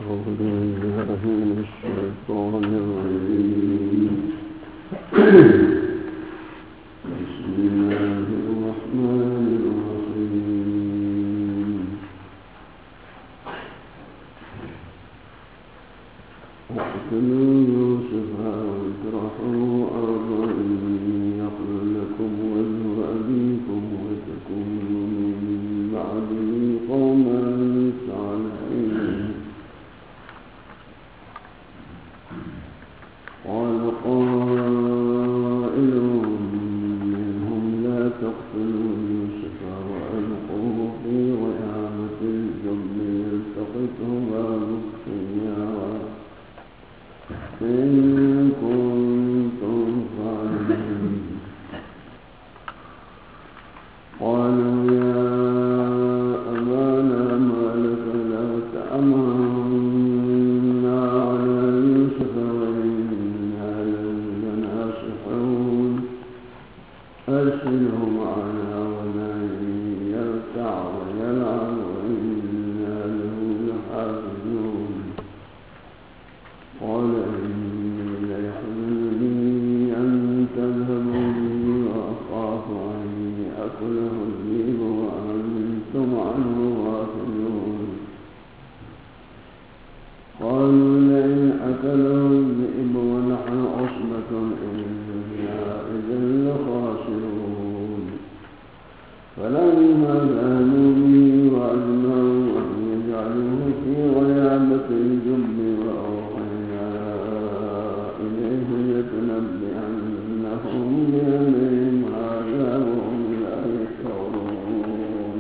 أعوذ بالله من الشيطان الرجيم بسم الله الرحمن الرحيم اقتلوا يوسف واطرحوه أرضا يخل لكم وجه أبيكم وتكونوا من بعده قوما صالحين قال قائل منهم لا تقتلوا يوسف وألقوه في غيابة الجب يلتقطه بعض السيارة إن كنتم صادقين قالوا يا أبانا ما لك لا تأمنا على يوسف وإنا له لناصحون أرسله معنا ولا يرتع ويلعب وإنا له لحافظون قال إني ليحزنني أن تذهبوا به وأخاف أن يأكله الذئب وأنتم عنه غافلون قالوا لئن أكله الذئب ونحن عصبة إنا إذا لخاسرون فلما ذهبوا به وأجمعوا أن يجعلوه في غيابة الجب وأوحينا إليه لتنبئنهم بأمرهم هذا وهم لا يشعرون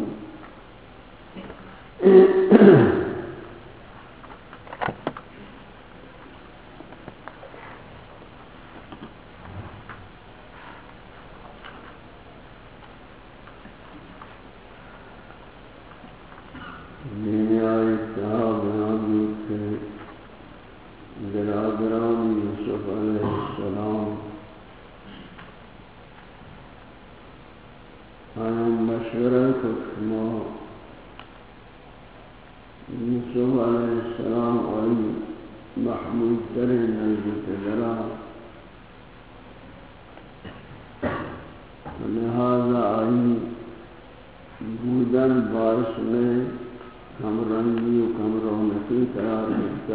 يوسف عليه السلام أنا مشورة ما يوسف عليه السلام علي محمود ترين الجتدرا ولهذا أي بودن باعث میں کم رنگی و کم رونقی قرار دیتا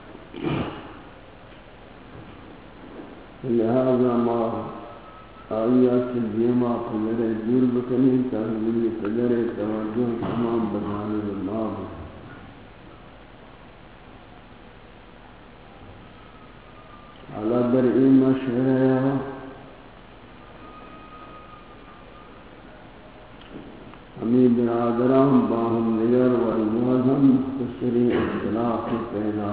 لہذا ما آیات دیما قدر دور بکنی تحویل قدر توجہ تمام بجانب اللہ علا برئی مشورہ ہمیں برادران باہم نگر والموزم مختصری اختلاف پیدا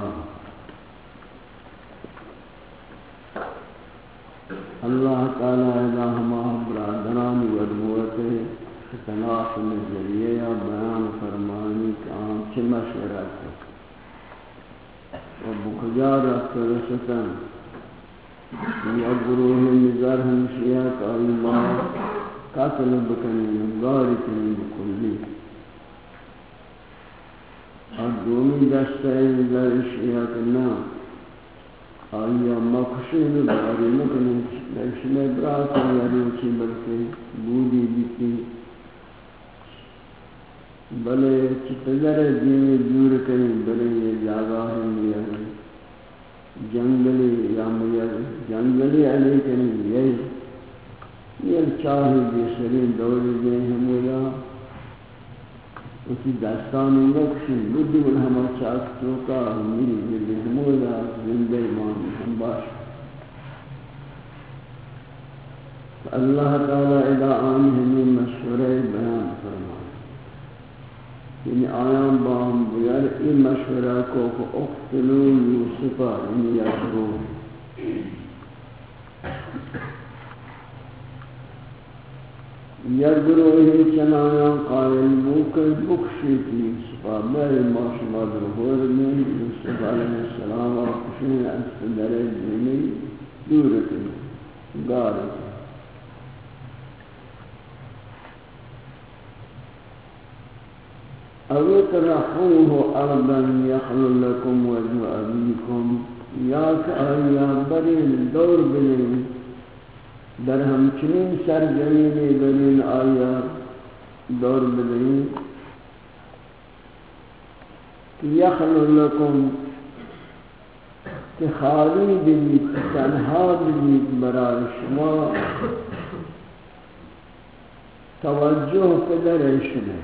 اللہ تعالی اذا ہما برادران والموت اختلاف نظریہ یا بیان فرمانی کہ آن چھ مشورہ کو و بکجار رسطن یا گروہ نظر ہمشیہ کا اللہ قاتل بکنی نگاری کنی بکلی اور دومی دستے نظر اشیاء کرنا آیا مکشین داری مکنی لیکن ابراس یاروچی بلکہ بودی بیتی بلے چتگر دین دور کنی بلے یہ جاگہ ہے میاں جنگلی یا میاں جنگلی علی کنی یہ چاہی بیسرین دوری دیں ہمولا اسی داستانی مکشن بدی والہمہ چاک چوکا ہمیں ملی ہمولا زندہ ایمان ہم باش اللہ تعالی اذا آن ہمیں مشورہ بیان فرمائے یعنی آیان باہم بگر این مشورہ کو اقتلوا یوسفا یعنی یشرو یک گروہی چنایا قائل موکل بکشیتی یوسفا بیر ماشما در غور میں یوسف علیہ السلام آکشین استدر دینی دور کنی گار کنی او اطرحوه ارضا يخل لكم وجه ابيكم یا کہ آیا برین دور بلین در ہمچنین سرزمینی برین آیا دور بلین یخل لکم کہ خالی بید تنہا بید برای شما توجہ قدر شما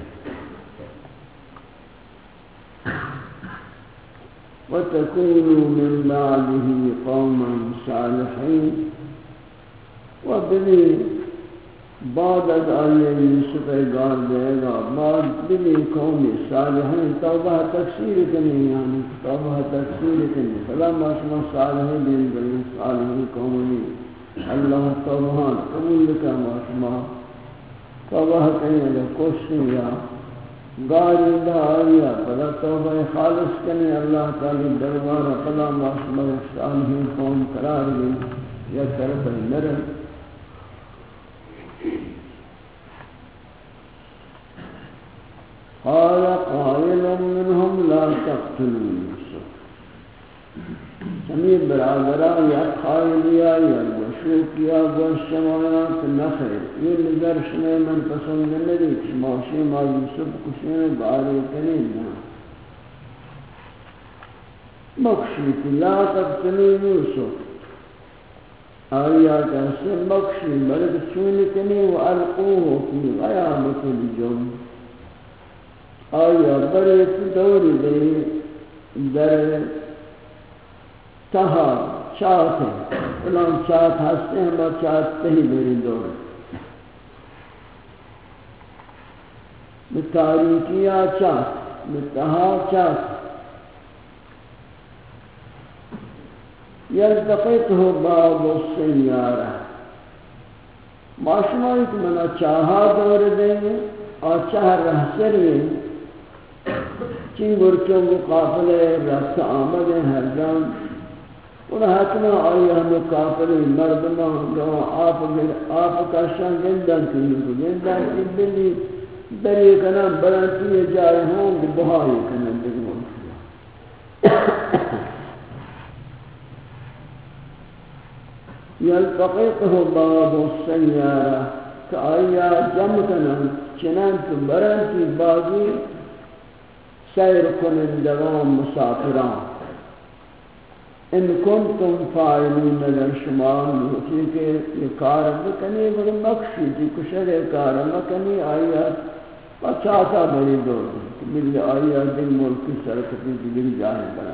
وتكونوا من بعده قوما صالحين وبني بعد آية يوسف قال ديگا بعد بني قوم صالحين توبہ تفسیر کنی یعنی توبہ تفسیر کنی فلما شما صالحين بني صالحين قومني اللہ توبہ قبول لکا ما شما توبہ کنی لکوشن یا گاری دا آیا پدا توبہ خالص کنی اللہ تعالی دربارہ پدا معصوم صالحین قوم قرار دی یا طرف نرم قال قائل منهم لا تقتلوا يوسف سمیر برادران یا خائلیا یا گوشوک یا گوشمانات نخیر یہ نظر شمی من پسند ندی شماشی ما یوسف کشین باری کنین نا مکشیت لا تقتلوا یوسف آیا کیسے مکشی بلد چون کنی و القوه فی غیامت الجم آیا بریت دوری دی در تہا چاہت ہے فلان چاہت ہستے ہیں بات چاہت تہی میری دور بتاریکیا چاہت بتہا چاہت یلتقیتہ باب السیارہ معاشمائی کہ منا چاہا دور دیں گے اور چاہ رہسر ہیں چین گرچوں کو قافلے رفت آمد ہیں ہر جان انہا حتما آئی ہمیں کافری مردمان آپ کا شان گندن کی گندن کی بلی دری کنم برنتی جائے ہوں بہائی کنم بگمون یلتقیقه باب السیارہ کہ آیا جمع کنم چنانت برنتی بازی سیر کنندگان مسافران ان کنتم فاعلین اگر شما نوٹی کہ یہ کار بکنی بگر مکشی تھی کشر کار مکنی آیا پچاتا بڑی دور ملی آیا دن ملک کی سرکتی دل جاہی بنا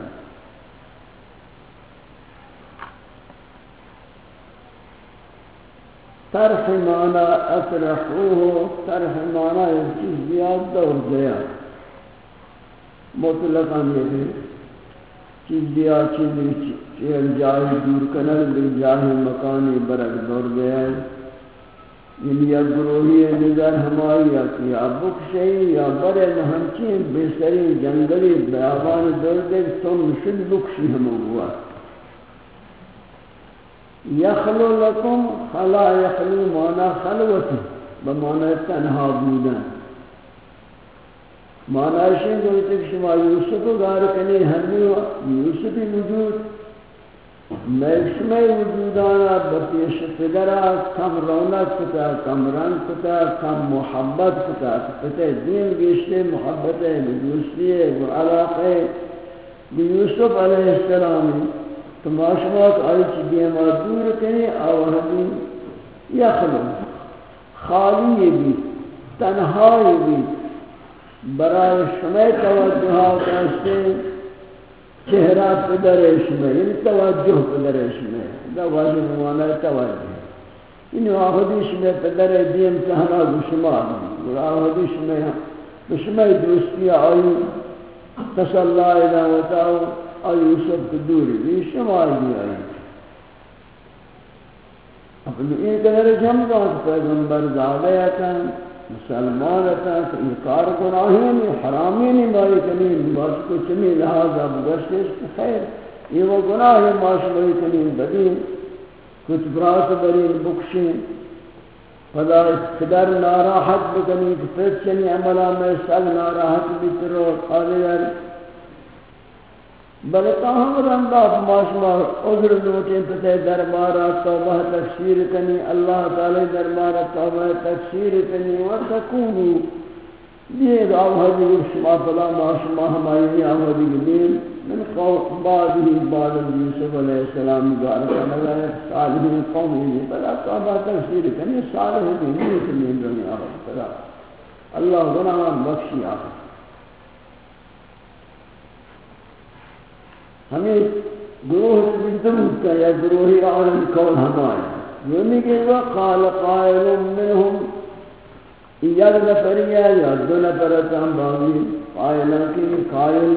طرح مانا اطرحوه طرح مانا ایک چیز بیاد دور گیا مطلقاً یہ بھی چیز دیا چیز جاہی دور کنل بھی جاہی مکانی برک دور گیا یعنی یا گروہی نظر ہمائی یا بکشئی یا برے ہمچین بسری جنگلی بیابان دور دے تم شد بکشی ہمو ہوا یخلو لکم خلا یخلو مانا خلوتی بمانا تنہا بودن مانا شین دوستے کہ شما یوسف گار کنی ہمی یوسفی وجود میں شما وجودانا بپیش فدرہ کم رونق کتا کم رنگ کتا کم محبت کتا کتا دین گشتے محبت ہے دوستی ہے علاقہ یوسف علیہ السلام تو ما شما آئی چیزیں ما دور کنی آوہدی یخلو خالی بھی تنہائی بھی برای شما توجہات استے چہرہ پدر شما یعنی توجہ پدر شما دا واجب مانا توجہ یعنی آخدی شما پدر دیم تہنا بشما آخدی شما دوستی آئی تسلی الہ وتاو آئی یوسف دوری بھی شما بھی آئی اپنی ایک در جمعہ پیغمبر زادیتا مسلمانتا کہ یہ کار گناہی نہیں حرامی نہیں بائی کنین باش کو چمی لہذا بگشتش خیر یہ وہ گناہ باش بائی کنین بدین کچھ برات برین بکشین خدا قدر ناراحت بکنی کہ پرچنی عملہ میں سب ناراحت بترو قادر بلکہ ہم رندہ ماشما عذر نوٹیں پتہ دربارہ توبہ تکثیر کنی اللہ تعالی دربارہ توبہ تکثیر کنی وتکونو یہ آوہدی شما فلا ماشما ہماری آوہدی دین من قوم بعدی بعد یوسف علیہ السلام بارکہ لگا صالحین قومی بلا توبہ تکثیر کنی صالح دینی کنی دنیا آخر اللہ گناہ بخشی آخر ہمیں گروہ بنتمود کا یا گروہی عالم کون ہمارے یونی کہ وقال قائل منہم یک نفریہ یا دو نفرتاں باغی قائلہ کی قائل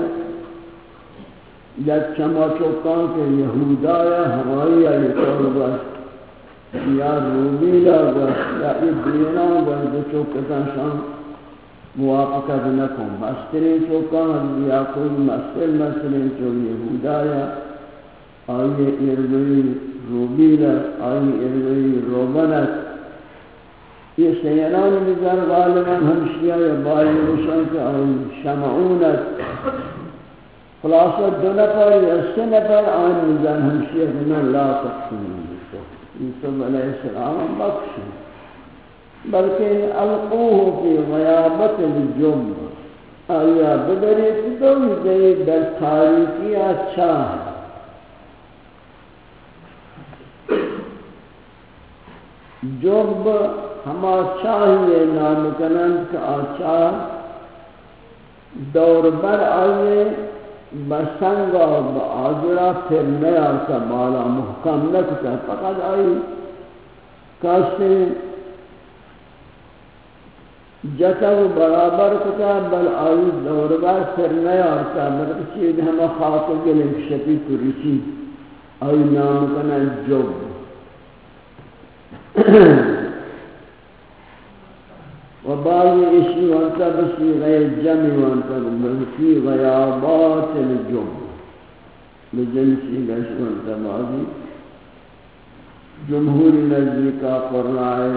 یا چما چوکان کے یہودا یا ہماری یا یہ بس یا روبیلا بس یا ابرینا بس دو چوکتاں شان موافقت نکن مسترین چوکان یا کوئی مسترین چو یہودا یا آئی ارگوی روبیلا آئی ارگوی روبنت یہ سیانان نظر غالباً ہمشیہ یا بائی روشن کہ آئی شمعونت خلاصہ دو نفر یا سہ نفر آئی نظر ہمشیہ من لا تقسیم یوسف علیہ السلام بخشن بلکہ القوه فی غیابت الجب آیا بدری دوی دے در تاریکی اچھا ہے جب ہما چاہیے نام کنند کا اچھا دور بر آئیے بسنگا بآذرہ پھر نیا کا بالا محکم نکتا فقط آئی کاسے جتا و برابر کتا بل آئی دور بار پھر نیا آتا بلکہ چیز ہمیں خاک گلیں شپی کرسی آئی نام کنا جب و بعضی اشی وانتا بسی غیر جمعی وانتا بلکی غیابات الجب بجنسی گش وانتا بعضی جمہوری نزدی کا قرآن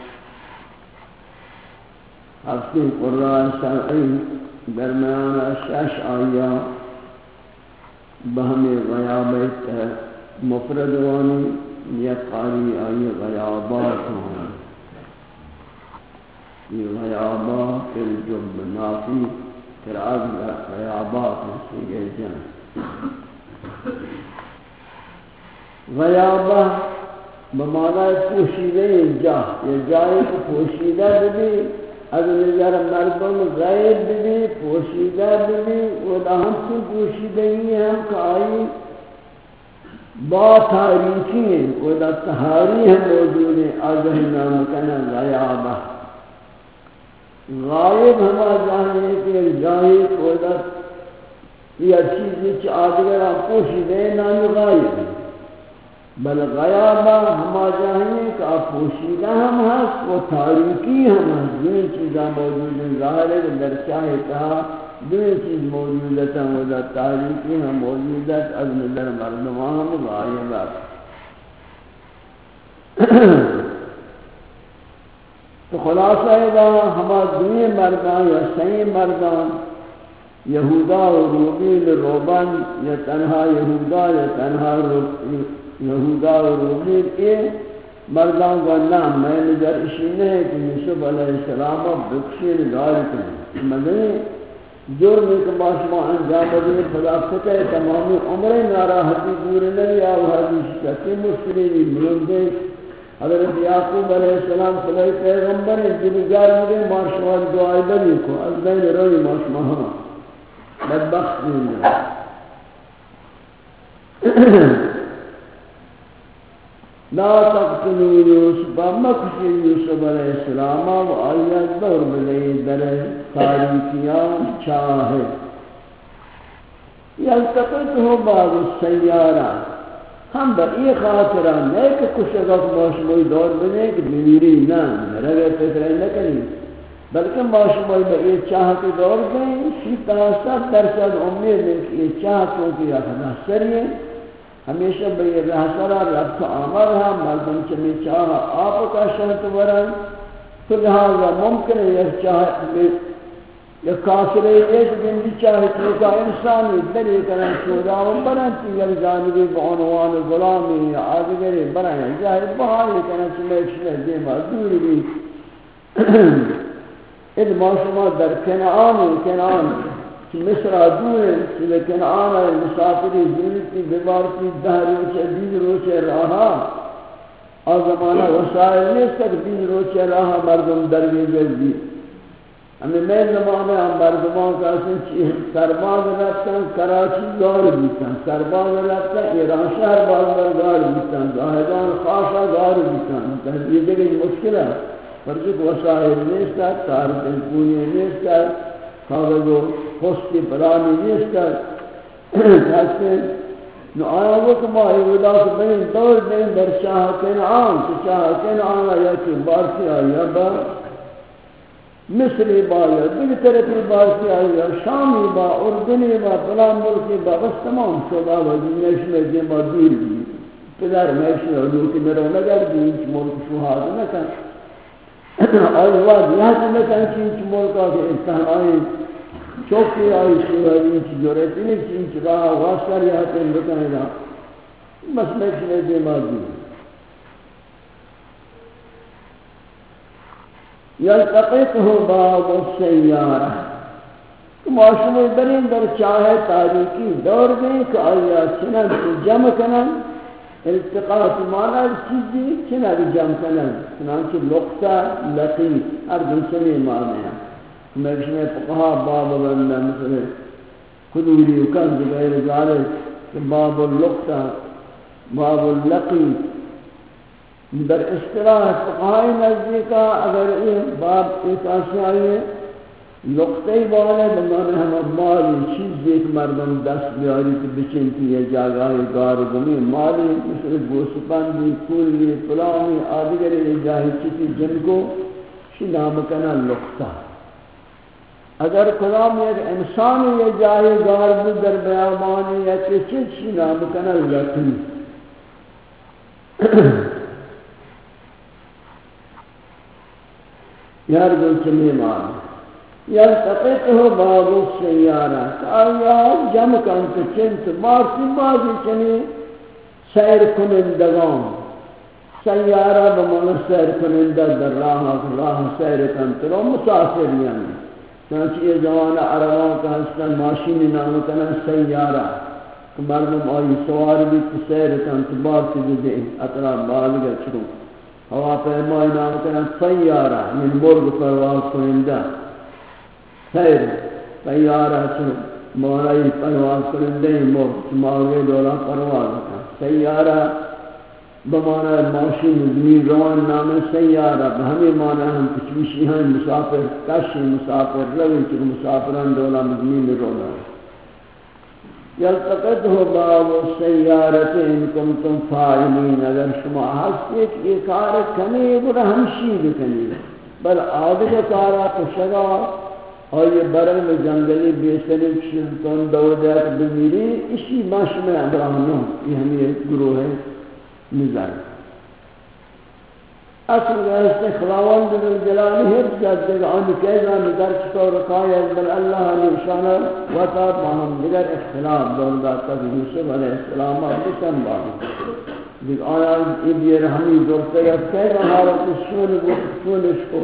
ہفتے قرآن شرعی درمیان شش آیا بہم غیابت مفرد وانی یا قاری آئی غیابات ہونا یہ غیابات الجب نافی قرآن غیابات سے گئے جن غیابہ بمعنی پوشیدہ جاہ یہ جائے کو پوشیدہ بھی اگر نظر مردم غیب بھی پوشیدہ بھی وہ ہم سے پوشیدہ ہی ہم کہ آئی با تاریخی ہیں وہ تحاری ہم موجود ہیں آزہ نام کنا غیابہ غائب ہما جانے کہ جاہی کو یہ چیزی چی آدھگر ہم پوشیدہ ہیں نامی غائب ہیں بل غیابہ ہما جاہیے کہ آپ پوشیدہ ہم ہست و تاریکی ہم ہست دوئی چیزاں موجود ہیں ظاہر ہے کہ در چاہے کہا دوئی چیز موجودت ہیں و در تاریکی ہم موجودت از نظر مردمان ہم غائبات تو خلاصہ ہے ہما دوئی مردان یا سی مردان یہودا و روبیل روبن یا تنہا یہودا یا تنہا یہودا و روبیل کے مردان کا نام میں نظر اشی نہیں کہ یوسف علیہ السلام بکشیر داری کریں مگر جرم ایک باشما انجام دیں خدا فتح تمامی عمر ناراحتی دور نہیں آو حدیث شکی مشکلی ملندے حضرت یعقوب علیہ السلام صلی پیغمبر جنگار مجھے ماشما دعائی بنی کو از بین روی ماشما ہم بدبخت دنیا لا تقتلوا یوسف مکشی یوسف علیہ السلام و آیت دور بلئی در تاریکیان چاہے یلتقطه بعض السیارہ ہم بئی خاطرہ نہیں کہ کچھ اگر معاشموئی دور بنے کہ میری نا رگے فکر نہ کریں بلکہ معاشموئی بئی چاہ کے دور بنے شیطہ 100% امید ہے کہ یہ چاہ چونکہ اخنا سریے ہمیشہ بے رہسرا رفت آمر ہے مردم چمی چاہا آپ کا شرط ورن تو لہذا ممکن ہے یہ چاہے یا کافرے ایک گندی چاہے چلکا انسانی دلی کرن چوداؤں برنتی یا جانبی بعنوان غلامی یا آدگری برن جاہد بہاری کرن چمیشنے دیما دوری بھی اد موسمہ در کنعان مصر دور چلے کنعان مسافری زیرتی بیبارتی دہری چیز روچے راہا اور زمانہ وسائل نہیں تک دین روچے راہا مردم دروی جلدی ہمیں میں زمانے ہم مردمان کا سنچی سرباز رفتن کراچی گار بیتن سرباز رفتن ایران شہر بازدار گار بیتن زاہدان خاشا گار بیتن تحریر دیکھ مشکل ہے پر چک وسائل نہیں تک تارت پونی نہیں تک کاغذ و خوشتی پرانی نہیں تک کہتے ہیں نو آیا وقت ماہی ودا کہ بین دور دین در شاہ کنعان یا کہ بارسی آیا با مصری با یا دیگر طرفی بارسی آیا شامی با اردنی با فلان ملکی با بس تمام شدا با جنیش میں جمع دیر بھی پدر میشن علو کی میرو نگر دی انچ ملک شہاد نکن آئی واد یہاں سے نکن چینچ ملکا کے انتہائی چوکی آئی شہادی انچ جورتی نہیں چینچ راہ واسکر یہاں سے نکن دا بس میشن جمع دیر یلتقطه بعض السیارہ معاشمہ درین در چاہے تاریکی دور دیں کہ آیا چنن جمع کنن التقاط مانا چیزی چنن جمع کنن چنانچہ لقطہ لقیط ہر جنسلی معنی ہے میں فقہا باب اللہ مثل قدوری وکنز غیر ذالک باب اللقطہ باب اللقیط در اصطلاح فقہائی نزدیکا اگر یہ باب ایک آسیائی ہے لقطہی والے بمانے ہم مالی چیز ایک مردم دست بیاری تو بچنتی ہے جاگائی گار گمی مالی مثل گوسپندی کولی پلامی آدھگری جاہی چیزی جن کو شی نام کنا لقطہ اگر کلام ایک انسان یہ جاہی گار بھی در بیابانی یا چیز شی نام کنا لقطی یار گل چلی مار یلتقطه بعض السیارہ آیا جمع کنت چنت مارسی بازی چنی سیر کنندگان سیارہ بمانا سیر کنندہ در راہ سیر کنت رو مسافر یعنی چنانچہ یہ زمانہ عربان کا حسن ماشینی نام کنا سیارہ کہ مردم آئی سوار بھی سیر کنت بارسی بھی دے اطلاع بالگا چھرو ہوا پیمائی نام کنا سیارہ من برگ پرواز کنندہ سیر سیارہ چھو مولائی پرواز کرندے مرگ ماغے دولا پرواز کنا سیارہ بمانا ماشین زمین روان نام سیارہ بہمی مانا ہم کچھ ہیں مسافر کشی مسافر روی چکو مسافران دولا زمین رونا یلتقطه بعض السیارت ان کنتم فاعلین اگر شما ہستے کہ یہ کار کنی برا ہمشی بکنی بل آدھگا کارا کشگا اور یہ برن میں جنگلی بیسری شلطان دودیت بمیری اسی مشمع ابراہنوں یہ ہمیں ایک گروہ ہے نظر اصل رہستے خلاوان در جلالی حفظ جاتے گا آنی کہنا نظر چطور رکھایا بل اللہ نشانہ وطا باہم دیگر اختلاف دور داتا کہ یوسف علیہ السلام بکن باہم دیکھ آیا ایدیر ہمیں دورتے گا کہنا ہمارا کسونش کو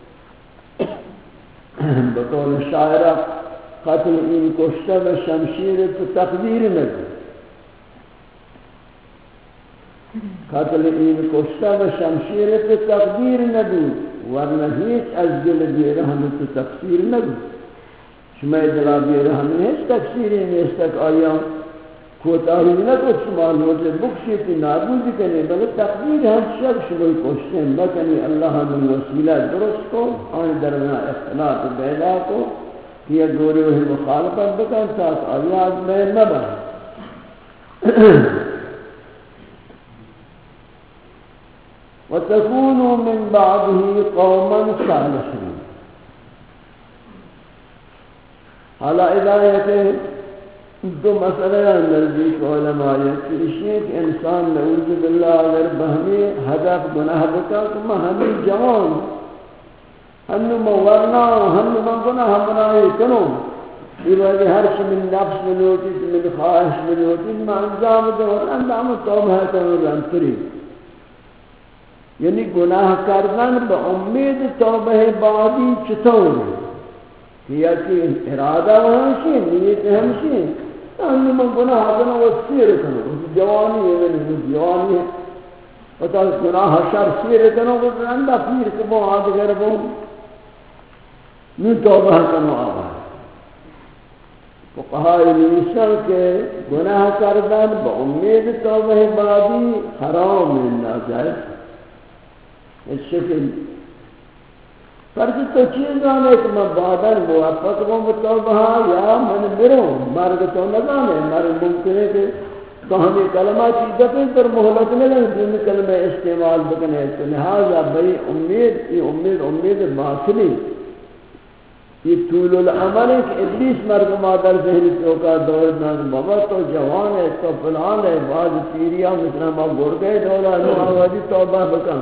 بطول شاعرہ قتل این کشتہ و شمشیر تو تقدیر نکل قتل این کشتہ و شمشیر تو تقدیر نبو ورنہ ہیچ از دل بیرہم تو تقصیر نبو شما دلا بیرہم ہیچ تقصیری نیست تک آیا کوتاہی نکو شما لوٹے بکشیتی نابود کنی بلکہ تقدیر ہم شب شما کشتے ہیں بکنی اللہ من وسیلہ درست کو آن درمنا اختلاف بیدا کو کہ یہ دوری وہی مخالفت بکن تاک آیا از میں نبا وَتَكُونُوا مِنْ بَعْدِهِ قَوْمًا صَالِحِينَ حالا ادایت دو مسئلہ نزدیک علماء یہ کہ انسان نعوذ باللہ اگر بہمی ہدف گناہ بکا تو میں ہمیں جوان ہنو مورنا ہنو من گناہ بنائی کنو یہ وجہ ہر چی من نفس ملوٹی من خواہش ملوٹی میں انجام دور اندام توبہ کنو رنتری یعنی گناہ کردن با امید توبہ بعدی چطور یا کہ ارادہ وہاں نیت ہمشی انہوں من گناہ کرنا وہ سیر کرنا جوانی ہے وہ جوانی ہے وطا گناہ شر سیر کرنا وہ رندہ پیر کبھو آدھگر بھو نو توبہ کرنا آبا فقہائی نیسان کے گناہ کردن با امید توبہ بعدی حرام ناجائز اس شکل فرض تو چیز جانے کہ میں بعداً موفق ہوں بتوبہ یا من مروں مرگ تو نہ جانے مرگ ممکن ہے کہ تو ہمیں کلمہ چیزیں پر محلت نہیں لیں دین کلمہ استعمال بکنے تو لہذا بڑی امید باطلی یہ طول العمل ہے کہ ابلیس مرگ مادر ذہنی چوکا دور ناز بابا تو جوان ہے تو فلان ہے بعض پیریا مثلا ما گھر گئے دولا نو آوازی توبہ بکن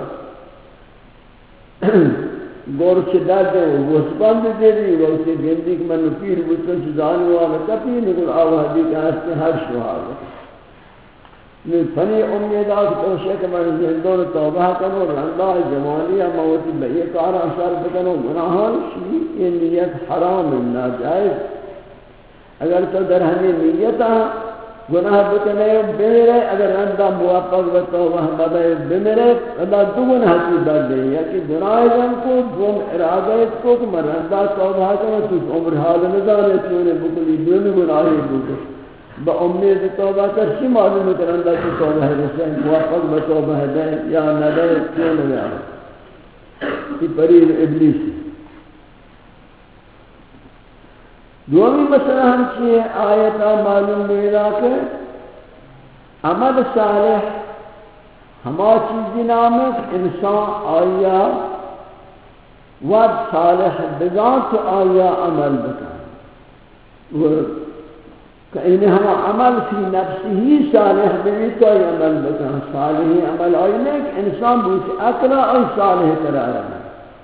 گور سے درد ہے وہ سپند دے رہی وقتی گندی کہ میں پیر بچن سے جانو آگا تپی نکل آوازی کہ ہستے ہر شوہاگا میں فنی امیدات کوشے کہ میں زندون توبہ کروں رندہ جوانی موتی بئی کار اثر بکنوں گناہان شیئی یہ نیت حرام ناجائز اگر تو در ہمیں نیتا گناہ بکنے بمیرے اگر رندہ موفق بتوبہ بدے بمیرے رندہ دو گناہ کی در دے یا کہ گناہ جن کو دوم ارادت کو کہ میں رندہ توبہ کروں تو عمر حال نظانے چونے بکلی دون گناہی بکل با امید توبہ کر چی معلوم ہے رندہ کی توبہ ہے رسے موفق بتوبہ دے یا نہ دے کیوں نہ دے یہ پریر ابلیس دومی مسئلہ ہم چیئے آیتا معلوم میرا کہ عمل صالح ہما چیزی نامت انسان آیا ود صالح بگان تو آیا عمل بکن کہ انہیں ہما عمل فی نفسی ہی صالح بگی تو آیا عمل بکن صالحی عمل آئی نہیں کہ انسان بوچھ اکرا آئی صالح قرار ہے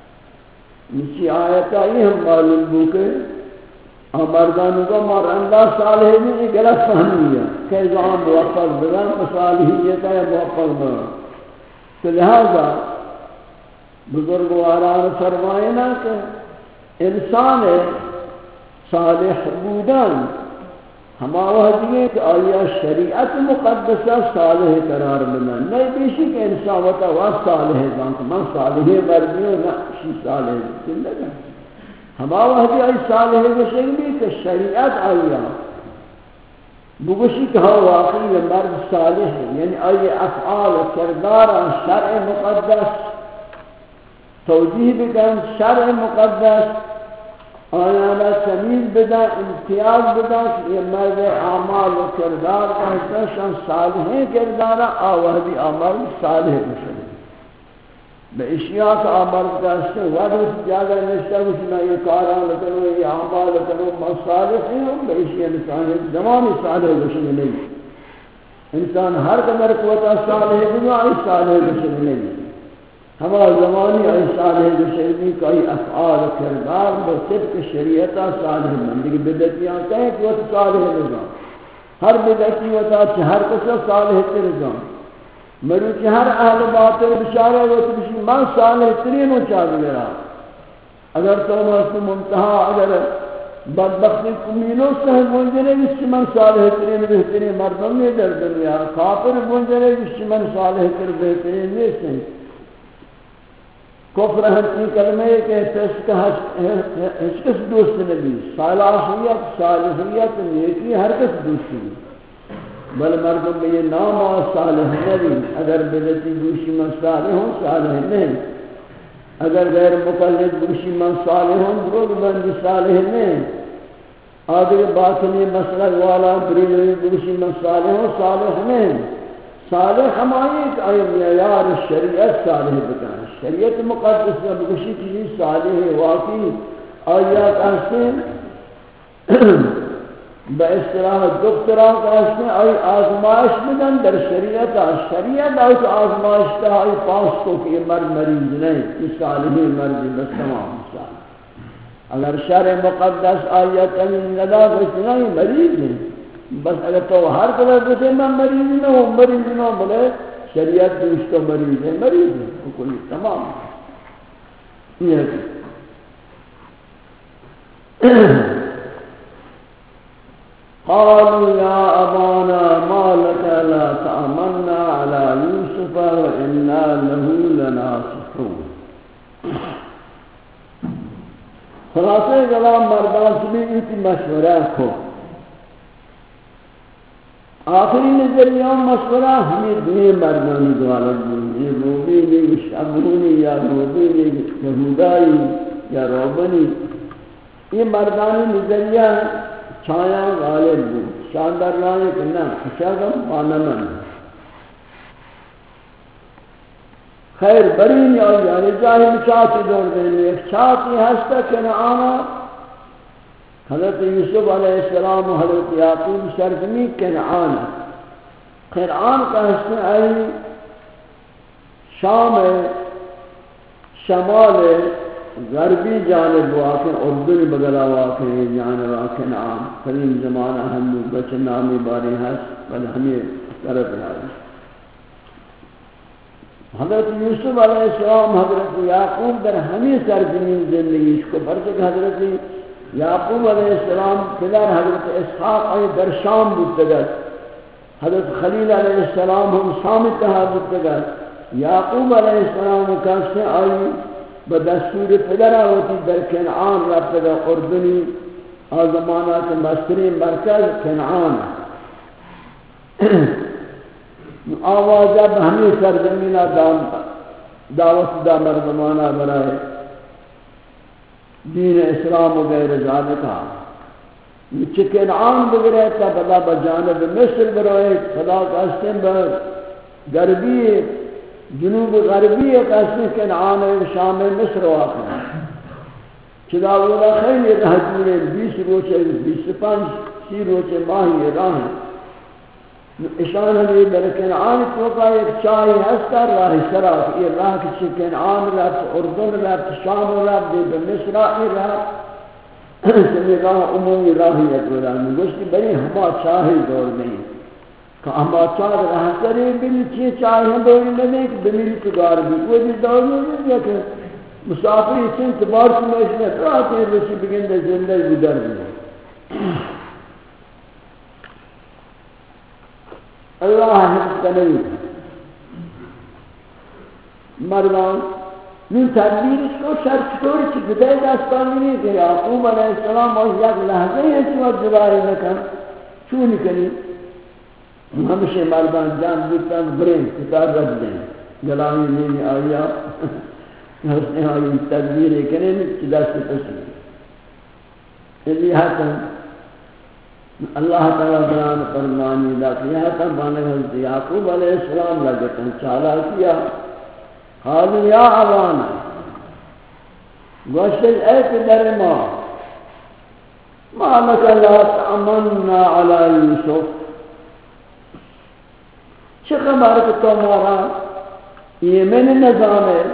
اسی آیتا یہ ہم معلوم بکے مردانوں کا مرندہ صالح میں ایک غلط فہمی ہے کہ جہاں موفق بگن صالحیت ہے موفق بگن تو لہذا بزرگواران فرمائنا کہ انسان صالح بودن ہما وحدی ہے کہ آیا شریعت مقدسہ صالح قرار بنا نہیں بیشی کہ انسان وقت وقت صالح ہے من صالح مردی ہوں نقشی صالح زندگی ہما وحدی آئی صالح بشک بھی کہ شریعت آیا بگوشی کہ ہاں واقعی مرد صالح ہے یعنی آئی افعال کردار شرع مقدس توجیح بکن شرع مقدس آیانا تمیز بدا امتیاز بدا کہ یہ مرد اعمال و کردار کا شان صالح کردارا آوہدی اعمال صالح بشک بے اشیاء کا عمل کرتے وقت جاگہ نشتہ کچھ میں یہ کاران لکنو یہ عمال لکنو میں صالح ہوں بے اشیاء انسان زمانی صالح بشن نہیں انسان ہر قدر قوتا صالح بنا آئی صالح بشن نہیں ہما زمانی آئی صالح بشن نہیں کہ آئی افعال کردار بطبق شریعتا صالح من دیکھ بدتیاں کہیں کہ وہ صالح بنا ہر بدتی ہوتا ہر قصر صالح ترزان مروچی ہر اہل باطل بشارہ ہوتا بشی من صالح ترین اچھا گرا اگر تو مست منتہا اگر بدبختی کمینوں سے منجرے بشی من صالح ترین بہترین مردم نہیں در دنیا کافر منجرے بشی من صالح ترین بہترین نہیں سے کفر ہنچی کلمہ ہے کہ ہچ کس دوست نبی صالحیت نیکی ہر کس دوست نبی بل مردم میں یہ نام صالح نبی اگر بدتی گوشی من صالح ہوں صالح نہیں اگر غیر مقلد گوشی من صالح ہوں دروگ بندی صالح نہیں آدھر باطنی مسلک والا بریلوی گوشی من صالح ہوں صالح نہیں صالح ہماری ایک آئی معیار شریعت صالح بکن شریعت مقدس میں گوشی کی صالح واقعی آیات احسن با اصطلاح دکتران کا اس میں آئی آزمائش بدن در شریعت آئی آزمائش تا آئی پاس کو کہ یہ مرد مریض نہیں، اس صالحی مردی بس تمام مثال اگر شرع مقدس آیت امین ندا کچھ نہیں مریض نہیں، بس اگر تو ہر طرح کہتے ہیں میں مریض نہ ہوں مریض نہ ہوں بلے شریعت دوست تو مریض ہے کلی تمام یہ ہے قالوا يا أبانا ما لك لا تأمنا على يوسف وإنا له لناصحون خلاصہ کلام مردان سے بھی اسی مشورہ کو آخری نظریہ مشورہ ہمیں دوئے مردانی دوالت بولیں یہ روبینی شمرونی یا روبینی یہودائی یا روبنی یہ مردانی نظریہ چھایا غالب بود شاندر رائے کہ نا خشاگم پانمن خیر برین یا یعنی جاہل چاہتی دور دینی ایک چاہتی ہستا کنعانا حضرت یوسف علیہ السلام و حضرت یعقوب سرزمی کنعانا کنعان کا ہستا آئی شام شمال غربی جانب واقع اردن بگلا واقع جانب کنعان قدیم زمانہ ہم بچ نامی باری ہست بل ہمیں طرف ہے حضرت یوسف علیہ السلام حضرت یعقوب در ہمیں سرزمین زندگی اس کو برچک حضرت یعقوب علیہ السلام پدر حضرت اسحاق آئی در شام بودتگت حضرت خلیل علیہ السلام ہم سامت کہا بودتگت یعقوب علیہ السلام کہتے آئی بدستور پدر آوتی در کنعان رابطہ اردنی آزمانہ کے مستری مرکز کنعان آواز جب ہمیں سرزمینہ دعوت دا مردمانہ برائے دین اسلام و غیر ذالکہ یہ کنعان بگرے تا بلا بجانب مصر برائے خدا کا استن غربی جنوب غربی ایک اسم کنعان شام مصر واقع چلا اولا خیلی رہجورے 20 روچے 25 روچے ماہی راہ اشان ہمیں در کنعان توقع ایک چاہی ہستا راہ سراف یہ راہ کچھ کنعان رفت اردن رفت شام رفت دے مصر آئی رفت سمی راہ عمومی راہی اکولا گوشتی بڑی ہما چاہی دور نہیں کہ ہم چار راہ کرے بلی چی چاہیے دوری لگے کہ بلی تگار بھی وہ بھی دور نہیں ہے کہ مسافری چنت بار سمیشنے راہ کے رسی بگندے زندگی گزر بھی اللہ حفظ کنوی مردان من تدبیر اس کو شرط طوری چی بدائی داستانی نہیں کہ یعقوب علیہ السلام اور یک لحظے ہیں چی وقت جباری لکن چونی کنی ہمشہ مردان جان بودتاں برین کتاب رد دیں جلامی لینی آیا حسن آئی تدبیر کریں چی دست پسند اس حتی اللہ تعالیٰ بیان فرمانی لاکھ یہ حتی بانک حضرت یعقوب علیہ السلام لگتا چالا کیا قالوا یا ابانا گوشت اے پدر ما لک لا تأمنا علی یوسف چه خبر کہ تو مارا ایمن نظام ہے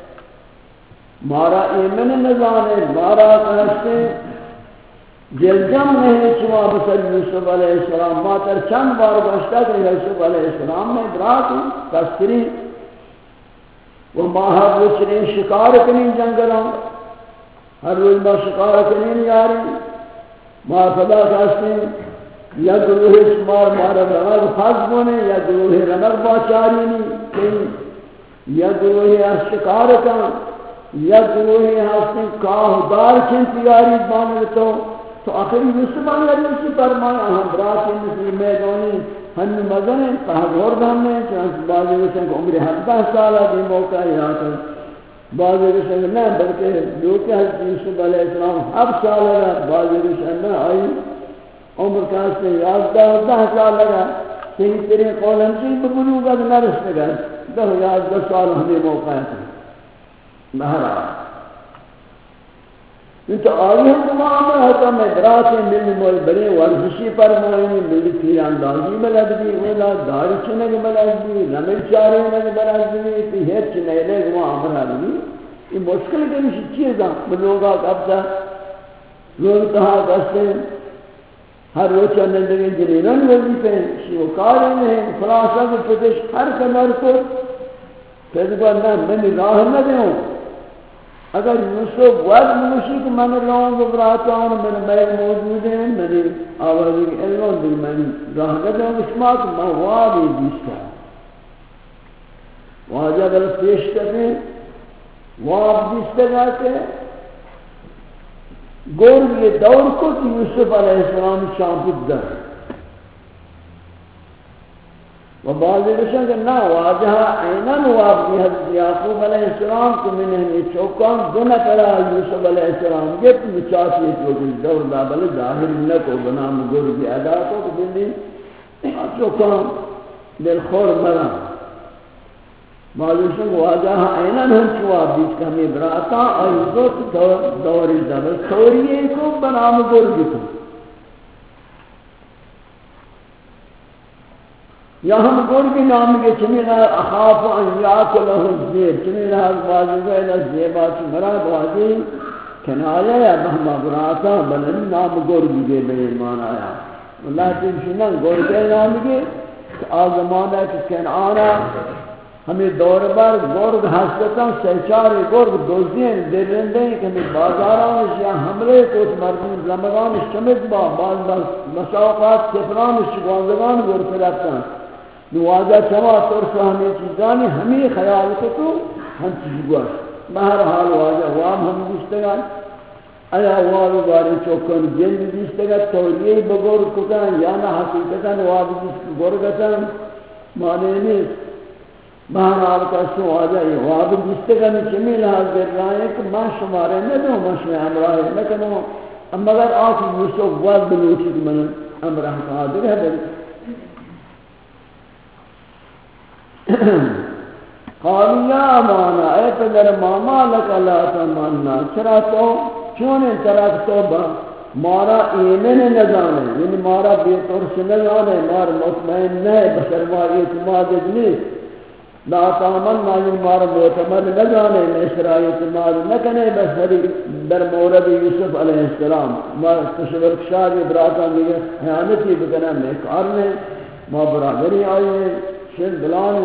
مارا ایمن نظام ہے مارا کہتے جلجم نہیں چوا بسر یوسف علیہ السلام ماتر چند بار باشتا کہ یوسف علیہ السلام میں براتی تذکری و ماہا بچرین شکار کنی جنگلوں ہر روز با شکار کنی یاری ماہ خدا کہتے یا گروہ شمار مارا رنگ پھاس بونے یا گروہ رنگ باچاری نہیں یا گروہ شکار کا یا گروہ ہستے کاہدار کن تیاری بانے تو آخری یوسف علیہ اسی فرمایا ہم براتی مثل میدانی ہنی مزن ہیں پہدور دھمنے ہیں چنانچہ بعضی ویسے کہ عمر 17 سالہ دی موقع یہاں کر بعضی ویسے کہ نہیں بلکہ جو کہ حضرت یوسف علیہ السلام 7 سالہ رہا بعضی ویسے نہیں آئی عمر کا سے 11 سال لگا صحیح تیرے قول ہمچی ببلوگا نہ رستے گا 10 سال ہمیں موقع ہے بہرحال تو آئی ہم تمام حکم میں دراسیں ملی موئی بڑے ورزشی پر موئی ملی تیر اندازی ملد بھی اولا داری چنگ ملد بھی رمل چارے ملد بلد بھی تی ہیچ نیلے گوا عمرہ بھی یہ مشکل کے مشی چیزاں بلوگا کب تا لوگ تہا کستے ہر روچہ نندگی جنینن وزیفے شیوکاری میں فلاسہ کو پتش ہر کنر کو پھر نہ میں راہ نہ دوں اگر یوسف وقت موشی کہ من راہوں کو براتا ہوں من بیگ موجود ہیں میری آوازی کے علم دی من راہ نہ دوں اشما کہ میں وابی دیستا واجہ بل پیش کریں واب دیستا جاتے گور یہ دور کو کہ یوسف علیہ السلام شامپت در و بعضی بشن کہ نا واجہ اینن وابی حضرت یعقوب علیہ السلام کو من ہمیں چوکان دونہ کرا یوسف علیہ السلام گفت مچاسی چوکن دور دابل ظاہر نکو بنام گور کی ادا کو کہ بلی چوکان دل خور مرا بعضی بشن کہ واجہ اینن ہم چوابی کہ ہمیں براتا اور عزت دوری دابل توریے کو بنام گور کی تو یا ہم گور کی نام کے چمینا اخاف ان یاکلہ الزیب چمینا بازی گئے زیبات مراد واضی کنایا یا بہما براتا بلن نام گور کی گئے بے ایمان آیا اللہ تنشنن گور کے نام کے آزمانہ کی کنانا ہمیں دور بار گرگ حسدتاں سیچار گرگ دوزیں درندیں کہ ہمیں بازاراں یا حملے کو مردم زمگان شمد با بعض مساوقات سفران شگوانزگان گر پرکتاں نوازہ چما ترسا ہمیں چیزانی ہمیں خیال کو تو ہم چیز گوش بہرحال واجہ وام ہم گوشتگا ایا وابی باری چوکن جلد دیشتگا تولیہی بگور کتن یا نا حقیقتا وابی دیشت گرگتا مانے نیست بہرحال کسو واجہ یہ وابی دیشتگا میں چمی لحاظ در رہا ہے کہ میں شمارے نہ دوں مشنے امراہ نکنو اما اگر آنکھ یوسف واد بلوچی کہ من امراہ قادر ہے بلی قالوا یا امانا اے پدر ماما لکا لا تمانا چرا تو چونے طرح تو با مارا ایمن نظانے یعنی مارا بیطور سے نظانے مارا مطمئن نہیں بشر مارا اعتماد نہیں لا تمانا یعنی مارا معتمد نظانے مشرا اعتماد نکنے بشری در مورد یوسف علیہ السلام مارا تشور کشار ابراتا دیگر حیانتی بکنا میں کارنے ما برادری آئیے شن بلان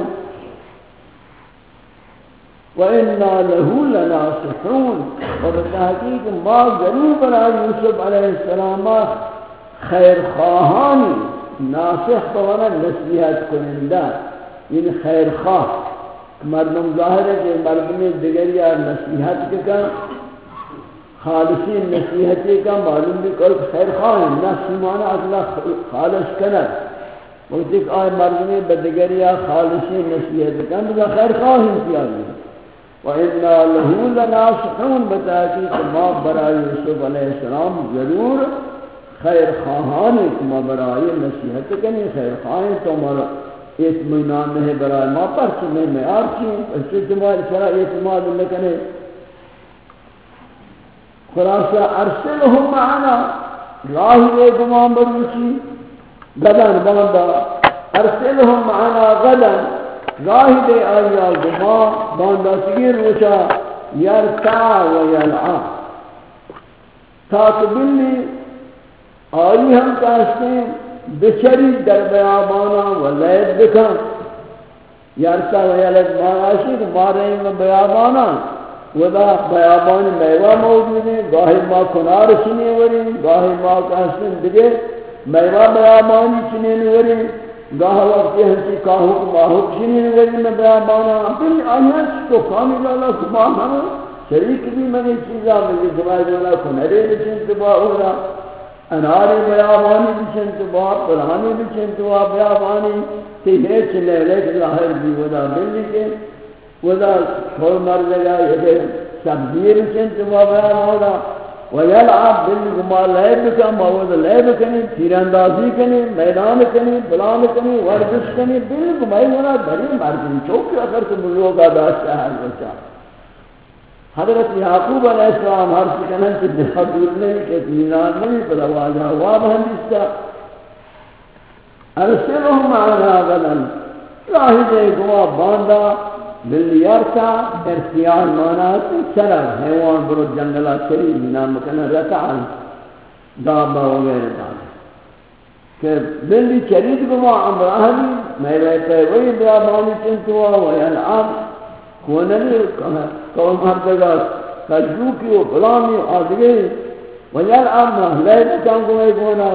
وَإِنَّا لَهُ لَنَاصِحُونَ وَبَتَحْقِيقِ ما ضرور برا یوسف علیہ السلام خیر خواہانی ناصح بوانا نصیحت کنندہ یعنی خیر خواہ مردم ظاہر ہے کہ مردم دیگر یا نصیحت کا خالصی نصیحتی کا معلوم بھی کل خیر خواہ ہے نصیحانا اصلا خالص کنر وقت ایک آئے مردمی بدگری خالصی نصیحت کا بذا خیر خواہ انتیازی وَإِنَّا لَهُ لَنَاصِحُونَ بتاکیت ما برای یوسف علیہ السلام ضرور خیر خواہانی ما برای نصیحت کنی خیر خواہی تو مارا اطمینان نہیں برای ما پر چنے میں آرچی اس سے تمہاری سرا اعتماد لکنے خلاصہ ارسلہم معنا راہی گمان بروچی غدن باندا ارسلہم معنا غدن راہی دے آیا گما باندہ سگیر روچا یرکع و یلعا تاک بلی آئی ہم کہتے ہیں بچری در بیابانا و لیب بکن یرکع و یلعا ماراشی کہ مارے میں بیابانا ودا بیابان میوہ موجود ہے گاہی ما کنار چنے وری گاہی ما کہتے ہیں دیگے میوہ بیابانی چنے وری گاہ وقت یہ ہنسی کاہو ماہوک شنین وری میں بیابانا بل آیات تو کامل اللہ سبحانہ ہمیں شریک بھی منی چیزا مجھے جمعی جونا کنرے بچن تبا اولا اناری بیابانی بچن تبا پرانی بچن تبا بیابانی تیہے چلے لیک ظاہر بھی ودا ملی کے ودا چھوڑ مر لگا یہ سبزی بچن تبا بیابانا وَيَلْعَبْ بِالْغُمَا لَيْبِ كَنْ مَوَدَ لَيْبِ كَنِ تیراندازی کنی میدان کنی بلان کنی ورزش کنی بالغمائی ہونا بڑی مردی چوکی اگر تم لوگا داشتا ہے بچا حضرت یعقوب علیہ السلام ہر سکنن سے دور نہیں کہ اطمینان نہیں پدا واجہ واب ہندستا ارسلهم معنا غدا راہی دے گوا باندھا بلیارتا ارسیان مانات چرر حیوان برو جنگلہ چری نام کنا رتعا دابا وغیرہ دابا کہ بلی چرید گوا امراہلی میں رہتا ہے وہی بیابانی چنتوا ویلعب کوننی قوم ہر جگہ کجو کی و غلامی آدھگئی ویلعب محلی بچانگو اے گونا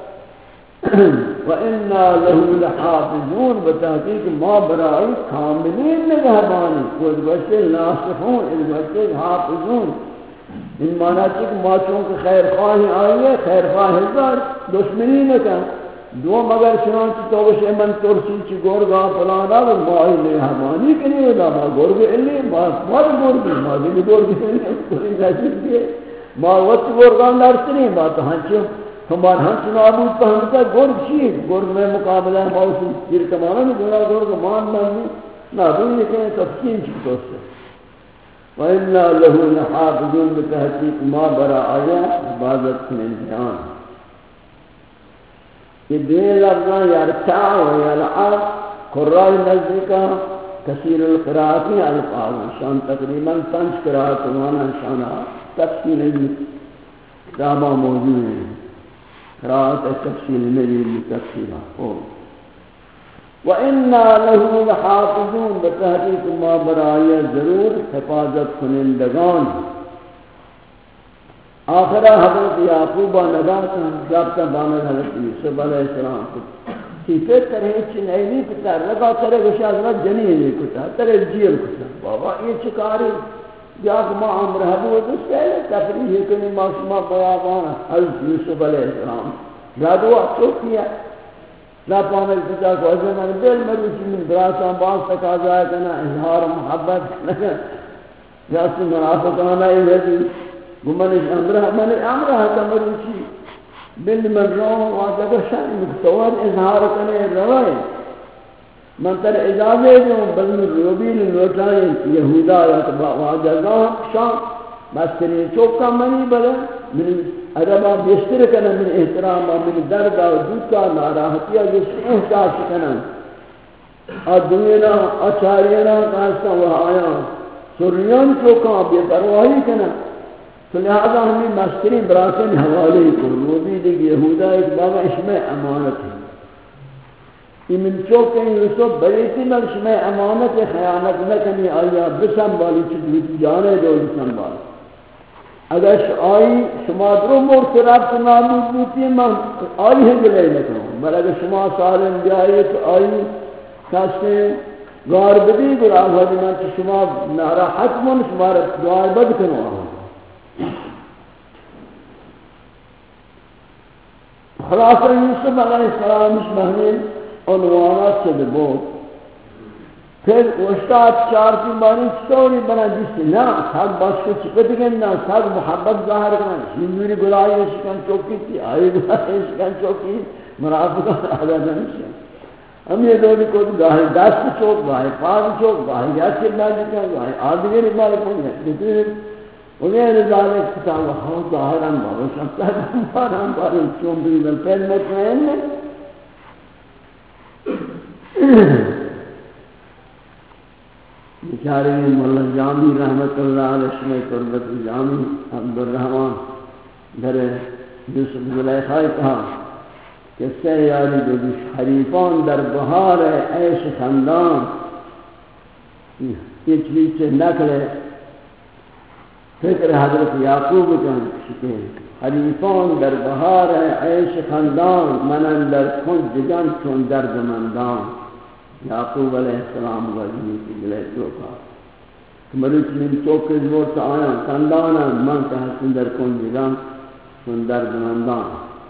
وَإِنَّا لَهُ لَحَافِظُونَ بتحقیق ما برائی کاملین نگہبانی خود بچے ناصفون ان بچے حافظون ان معنی چک ما چونکہ خیر خواہی آئیے خیر خواہی دار دشمنی نکا دو مگر چنانچہ توبش من ترسی چی گورگا پلانا و ماہی نگہبانی کنی ودا ما گورگ علی ما گورگی ما دلی گورگی علی کوئی نشد دیئے ما وقت گورگان درسنی ما تو ہنچو ہمار ہنچ نابود پہنتا گرگ چیز گرگ میں مقابلہ موسم جیر کمانا نہیں گونا گرگ مان ماننی نابود یہ کہیں تفصیل چکتو سے وَإِنَّا لَهُ لَحَافِظُونَ بتحقیق ما برا آیا عبادت میں امتحان یہ دین لفظاں یرتع و یلعب قرآن نزدیکا کثیر القرآتی الفاظ شان تقریباً 5 قرآت وانا شانا تفصیل کتابہ موجود ہیں قراءة التفصيل الذي تفصيله وَإِنَّا لَهُ لَحَافِظُونَ بتحقیق ما برائے ضرور حفاظت کنندگان آخرہ حضرت یعقوب نداتا جابتا باند حضرت یوسف علیہ السلام کو سیفت ترہی چنیلی کتا لگا ترے گشاذرہ جنینی کتا ترے جیل کتا بابا یہ چکاری جاک ما عمرہ بود پہلے تفریح کنی ما شما بیابانا حضرت یوسف علیہ السلام جادو اچھوک کیا لا پانے کتا کو حضرت من دل مروچی من براسان باز تقاضا کنا اظہار محبت جاسی منافقانا ایوزی گمانش عمرہ من عمرہ تا مروچی بل من رون واجب شان مکتوار اظہار کنے روائے من تر اجازے جو بلن روبین نوٹائیں یہودا یا واجگاہ شام بستری چوکا منی بلن من عربہ بیشتر کنا من احترام من دردہ و دوتا ناراحتیا جس احساس کنا دنینا اچارینا کہستا وہ آیا سریان چوکا بے پرواہی کنا تو لہذا ہمیں مستری براسن حوالے کو روبی دیکھ یہودا ایک بابا اشمع امانت ہے من چوکیں یوسف بریتی ملش میں امانت خیانت نہ کنی آیا بسنبالی چلی جانے دو بسنبالی اگر آئی شما درو مورت ربط نابود بوتی من آئی ہے گلے نکنوں بل اگر شما سالم بیائی تو آئی کسے گار بدی گر آوازی من تو شما ناراحت من شما گار بد کنو آوازی خلاصہ یوسف علیہ السلام اس محمل عنوانات سے بود پھر استاد چار کی باری چوری بنا جس سے نا ساگ باس کو چپت گئے نا ساگ محبت ظاہر کرنا ہندوری گلائی شکن چوکی تھی آئی گلائی شکن چوکی منافقان آدھا نمشہ ہم یہ دوری کو گاہی دست چوک گاہی پاک چوک گاہی یاسی باجی کا گاہی آدھگری بالی کنگے انہیں رضالے کتا وہاں ظاہران بارو شمتہ بارو چون بھی بل پہل مطمئن ہے بیچارے مولا جامی رحمت اللہ علیہ شمع قربت جامی عبد الرحمن در یوسف زلیخائی کہا کہ سیاری دو حریفان در بہار عیش خندان یہ چیز سے نکلے فکر حضرت یعقوب جان شکے حریفان در بہار عیش خندان منن در خند جگن چون درد مندان یعقوب علیہ السلام وزنی کی گلے چوکا مروچ من چوک زور تا آیا خندانا من کہا سندر خند جگن چون درد مندان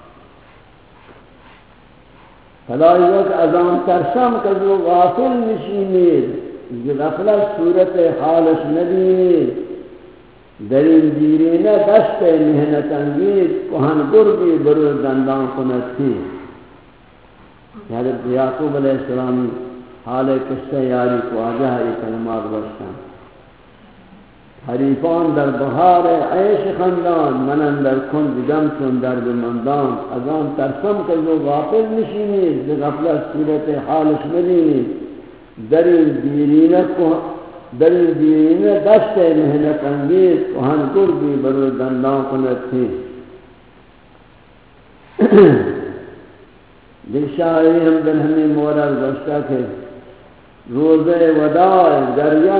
فلائی وقت ازام ترسم کزو غافل نشینید غفلت صورت حالش ندید در این دیرینه دست محنت انگیز کهن گرگی برو زندان کند کی حضرت یعقوب علیہ السلامی حال قصہ یاری کو آجا یہ کلمات وشتن حریفان در بهار عیش خندان، من در کند دم چون درد مندان. از آن ترسم که جو غافل نشینید، ز غفلت صورت حالش مبینید. در این دیرینه دست محنت انگیز، وهن گرگی برو دندان کند تھی. دیکھ شاعری ہم در ہمیں مورد گوشتا کہ روز وداع دریا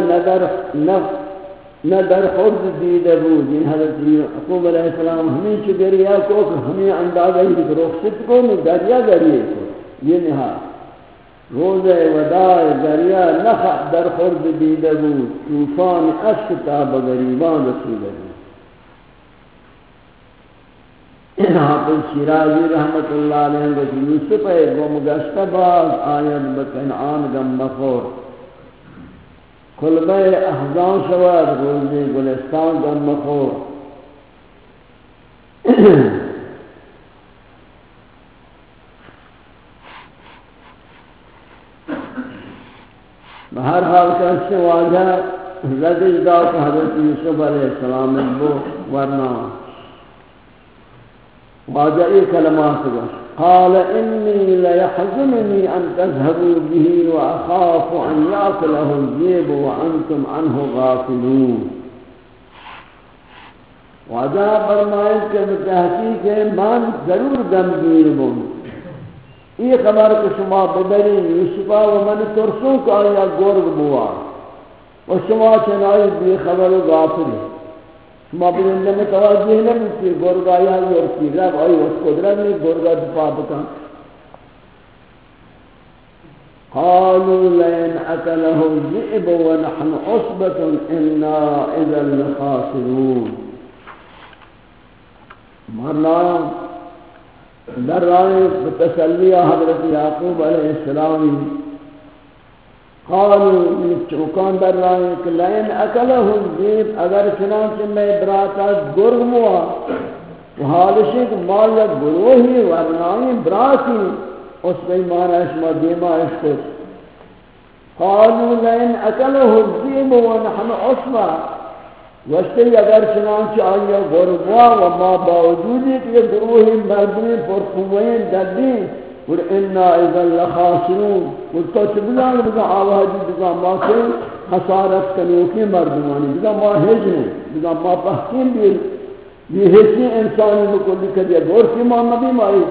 نہ در خود دیده بود. این حضرت یعقوب علیہ السلام ہمیں چو دریا کو ہمیں اندازہ ہی رخصت کو دریا دریئے کو یہ نہا روز وداع دریا نہ در خود دیده بود. طوفان اشک تا بغریبان رسیده بود. حافظ شیرازی رحمت اللہ علیہ کہ یوسف ہے وہ مگشت باز آید بکنعان غم مخور. کلبہ احزان شود روزی گلستان غم مخور. بہر حال سے واجہ زدش دا کہ حضرت یوسف علیہ السلام کو ورنہ واجہ یہ کلمات گوش قال انی لیحزننی ان تذهبوا به واخاف ان یاکله الذئب وانتم عنه غافلون. واجہ فرمائے کہ بتحقیق من ضرور غمگین ہوں. یہ خبر کہ شما بدری یوسفا و من ترسوں کا یا گرگ بوا و شما چنائی بے خبر و غافل شما بدن میں توجہ نہیں کہ گرگا یا یورتی رب آئی اس قدرت نے گرگا دفاع بکن. قالوا لئن أكله الذئب ونحن عصبة إنا إذا لخاسرون. مرنا در رائے بتسلیہ حضرت یعقوب علیہ السلام قالوا چوکان در رائے کہ لئن اکلہ الذئب اگر چنانچہ میں براتا گرگ ہوا تو حالشی کہ مال یا گروہی ورنائی براتی اس میں مانا اشما دیما اشکت. قالوا لئن اکلہ الذئب ونحن عصبہ وشتی اگر چنانچہ آیا گرگوا و ما باوجودی کہ یہ گروہی مردمی پرقوین دردین اور انا اذا لخاسرون اور تو چبلان بگا آوازی بگا ما سے خسارت کنوکی مردمانی بگا ما حجن بگا ما پہکین بیل یہ حسی انسانی مکلی کدیا گور کی ما نبی مائی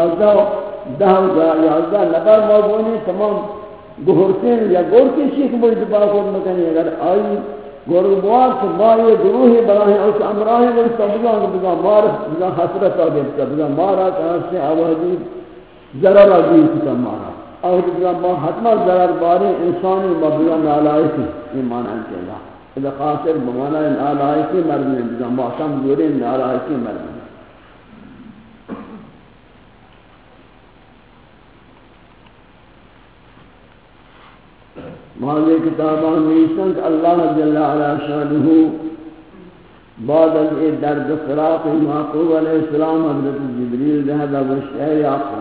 11 نفر موضوعی تمام گہرتین یا گور کی شیخ مجھے باقود مکنی اگر آئی گروہوار سے مائی گروہی بناہیں اس امراہی ورسا بگا مار بگا حسرت آگیتا بگا مارا کہاں سے آوازی ضرر آگیتا مارا اور بگا ما حتما ضرر باری انسانی مبگا نالائکی ایمان انکیلا اذا خاصر بمانا نالائکی مردمی بگا ما سمجوری نالائکی مردمی. ماضی کتابان نیسن کہ اللہ جل علا شانہ بعد از درد فراق یعقوب علیہ السلام حضرت جبریل دہدہ وشتہ یعقوب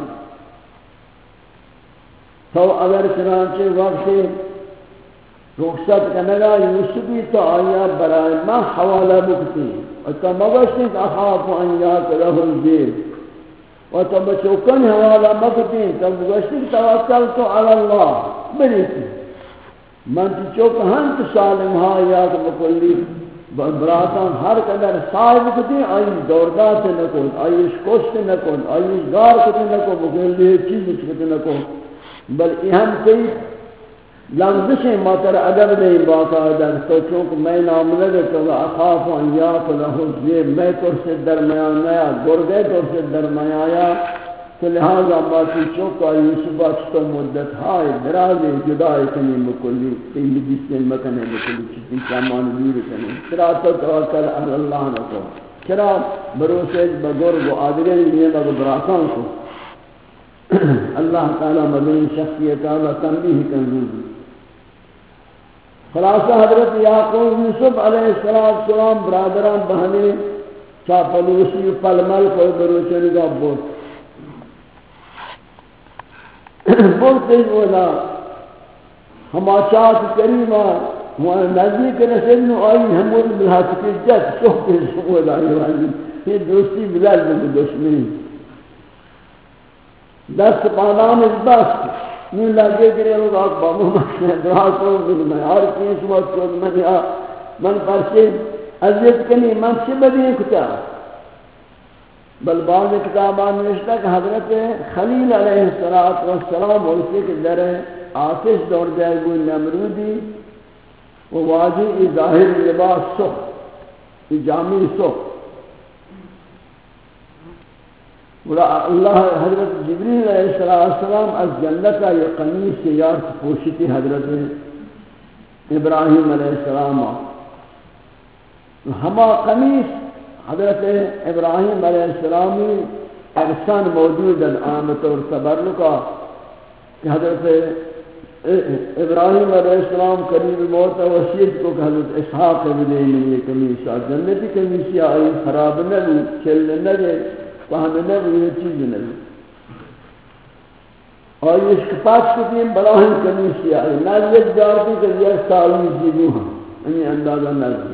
تو اگر چنانچہ وقت رخصت کنگا یوسفی تو آیا برای ما حوالہ بکتی و تو مبشت اخاف ان یاکلہ الذئب و تو بچوکن حوالہ بکتی تو مبشت توکلت علی اللہ بریتی من چوک ہنت سالم ہا یاد بکلی براتان ہر قدر صاحب کتی آئی دوردات نکن آئیش کشت نکن آئیش گار کتی نکن بکلی چیز کتی نکن بل اہم کئی لنگشیں ماتر عدب نہیں باقا در تو چونکہ میں ناملد تو اخاف ان یاکلہ الذئب میں ترسد درمیان نیا گرگے ترسد درمیان آیا تو لہذا باتی چوکا یوسفہ چطور مدت ہائے درازے جدائی کنی مکلی تیمی جسن مکنے مکلی چطور سامان دیر کنی چرا تو توکل اللہ نکو چرا بروسیج بگرگ و آدرین لیے لگو براسان کو اللہ تعالی مدین شخصیتا و تنبیح کنزوز. خلاصہ حضرت یعقوب یوسف علیہ السلام برادران بہنے چاپلوسی پلمل کو بروچنی کا بوت بولتے بولا ہم آچات کریمہ وہ نزدیک رسل نو آئی ہمون بلحاظ کی جت سوک شمول آئی والی یہ دوستی بلال بلد دشمنی دست پانان اس بست نیو لگے گرے لوگ آگ بابو مکنے دعا کو میں ہر کیس وقت کو من پرچے عزیت کنی من سے بدی کتا بل بعض کتابان نوشتا کہ حضرت خلیل علیہ السلام اسے کہ در آتش دور جائے گوئی نمرودی وہ واجی ظاہر لباس سخ جامع سخ اللہ حضرت جبریل علیہ السلام از جنتا یہ قمیص سے یار پوشی تھی حضرت ابراہیم علیہ السلام ہما قمیص حضرت ابراہیم علیہ السلامی ارسان موجود آمد اور تبرکا کہ حضرت ابراہیم علیہ السلام قریب موت وسیعت کو کہ حضرت اسحاق بدے یہ قمیصہ جنتی قمیصی آئی خراب نبی چل نگے پہن نبی یہ چیز نبی اور یہ شکفات کو تیم بلاہن قمیصی آئی نازیت جارتی کہ یہ ساویز دیدو ہم انہی اندازہ نازیت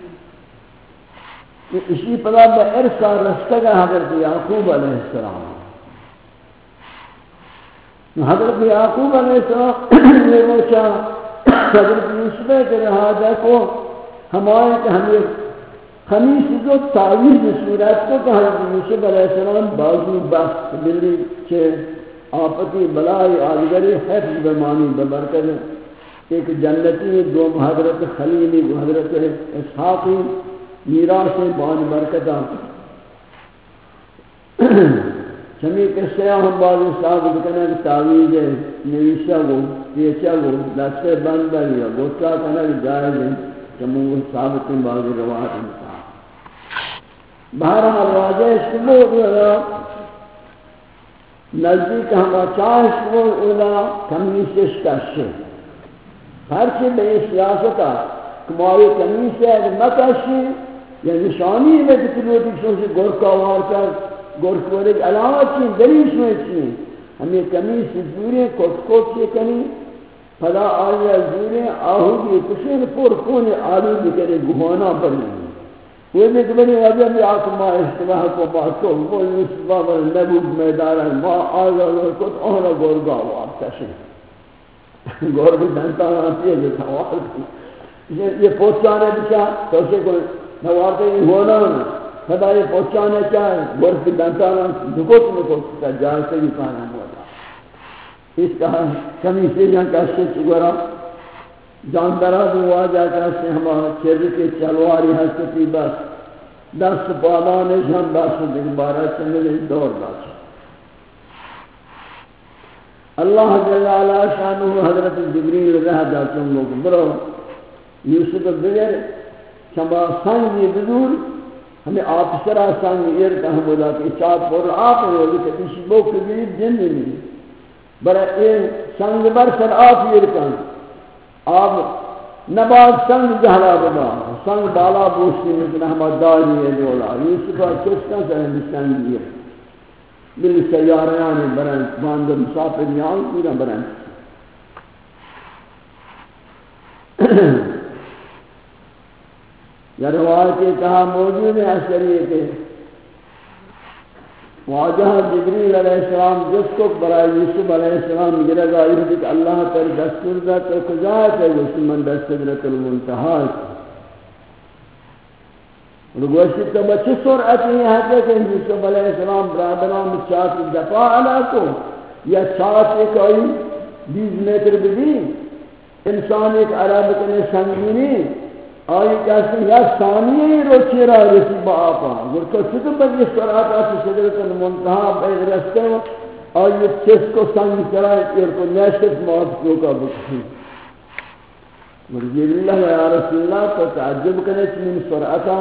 اسی پدا بإرسا رستگا حضرت یعقوب علیہ السلام حضرت یعقوب علیہ السلام یہ روچا حضرت یوسف کے رہا کو ہمارے کہ ہمیں خمیس جو تعویز صورت کو کہ حضرت یوسف علیہ السلام بازو بست بلی چھے آپتی بلائی آدگری حفظ بمانی ببرکت ایک جنتی دوم حضرت خلیلی حضرت اسحاقی میراث بان برکتا چمی قصے ہم بعض ثابت کرنے کہ تعویذ نویسا گو پیچا گو دستے بند یا گوچا کرنا جائز ہے چمو ثابت بعض روایت انسان بہرحال واجہ شبو اولا نزدیک ہما چاہ شبو اولا کمیسش کشے ہرچی بے سیاستہ کمائی کمیس ہے اگر مکشی یا نشانی ہے کہ تلوٹی سے گورکا وارتا گورکا ایک علامت چین دلیش میں چین ہمیں کمیس زوریں کٹ سے کنی پدا آیا زوریں آہودی کشین پور کون آلو بکرے گہانا پر نہیں وہ بھی بنی وجہ بھی آکما اشتباہ کو بات کو وہ نسبہ بر نبوک میدارا ما آگا کت اونا گورکا وارتا شن گورکا دنتا آتی ہے جو تھا یہ پہنچانے بچا تو اسے کوئی نوارتے ہی ہونا ہونا خدا یہ پہنچانے چاہے گورف کی دنتانا دکوت میں کوشتا جائے سے بھی پانا ہوتا اس کہا کمی سے جہاں کہتے چگورا جاندرہ دعا جا کہتے ہمارا چیز کے چلواری حسنی بس دست پادانے ہم بس دن بارہ چنگلے دور بس اللہ جل علیہ شانہ حضرت جبریل رہ دا تم لوگ برو یوسف بغیر شما سنگی بدور ہمیں آپ سرا سنگ ایر کا ہم بولا کہ چاپ پر آپ ہے وہ کہ کسی بوک بھی جن نہیں برا این سنگ بر سر آپ ایر کا آپ نباد سنگ جہلا بنا سنگ بالا بوشتی مثل ہمارا داری ہے دولا یوسف کس کا سر سنگ ایر بل سیاریان برن باندر مسافر یان پورا برن یا روایت کہا موجود ہے اثری کہ واجہ جبریل علیہ السلام جس کو برائے یوسف علیہ السلام گرگا یہ کہ اللہ پر دستور دا تو خجایت ہے اس من دستورت المنتہا رگوشی تو بچی سرعت یہ ہے کہ یوسف علیہ السلام برادران چاہت دفاع علا کو یا چاہت ایک آئی 20 میٹر بھی انسان ایک عرب کنے سنگینی آئی کہتے ہیں یا ثانیہ ہی روچی رہا رسی با آپا گر تو چھتو بگی سرعت آتی صدرت المنتہا بید رستے ہو آئی چس کو سنگ چرائے ایر کو نیشت موت کیوں کا بکھی ورزیر اللہ یا رسول اللہ تو تعجب کرنے چنین سرعتا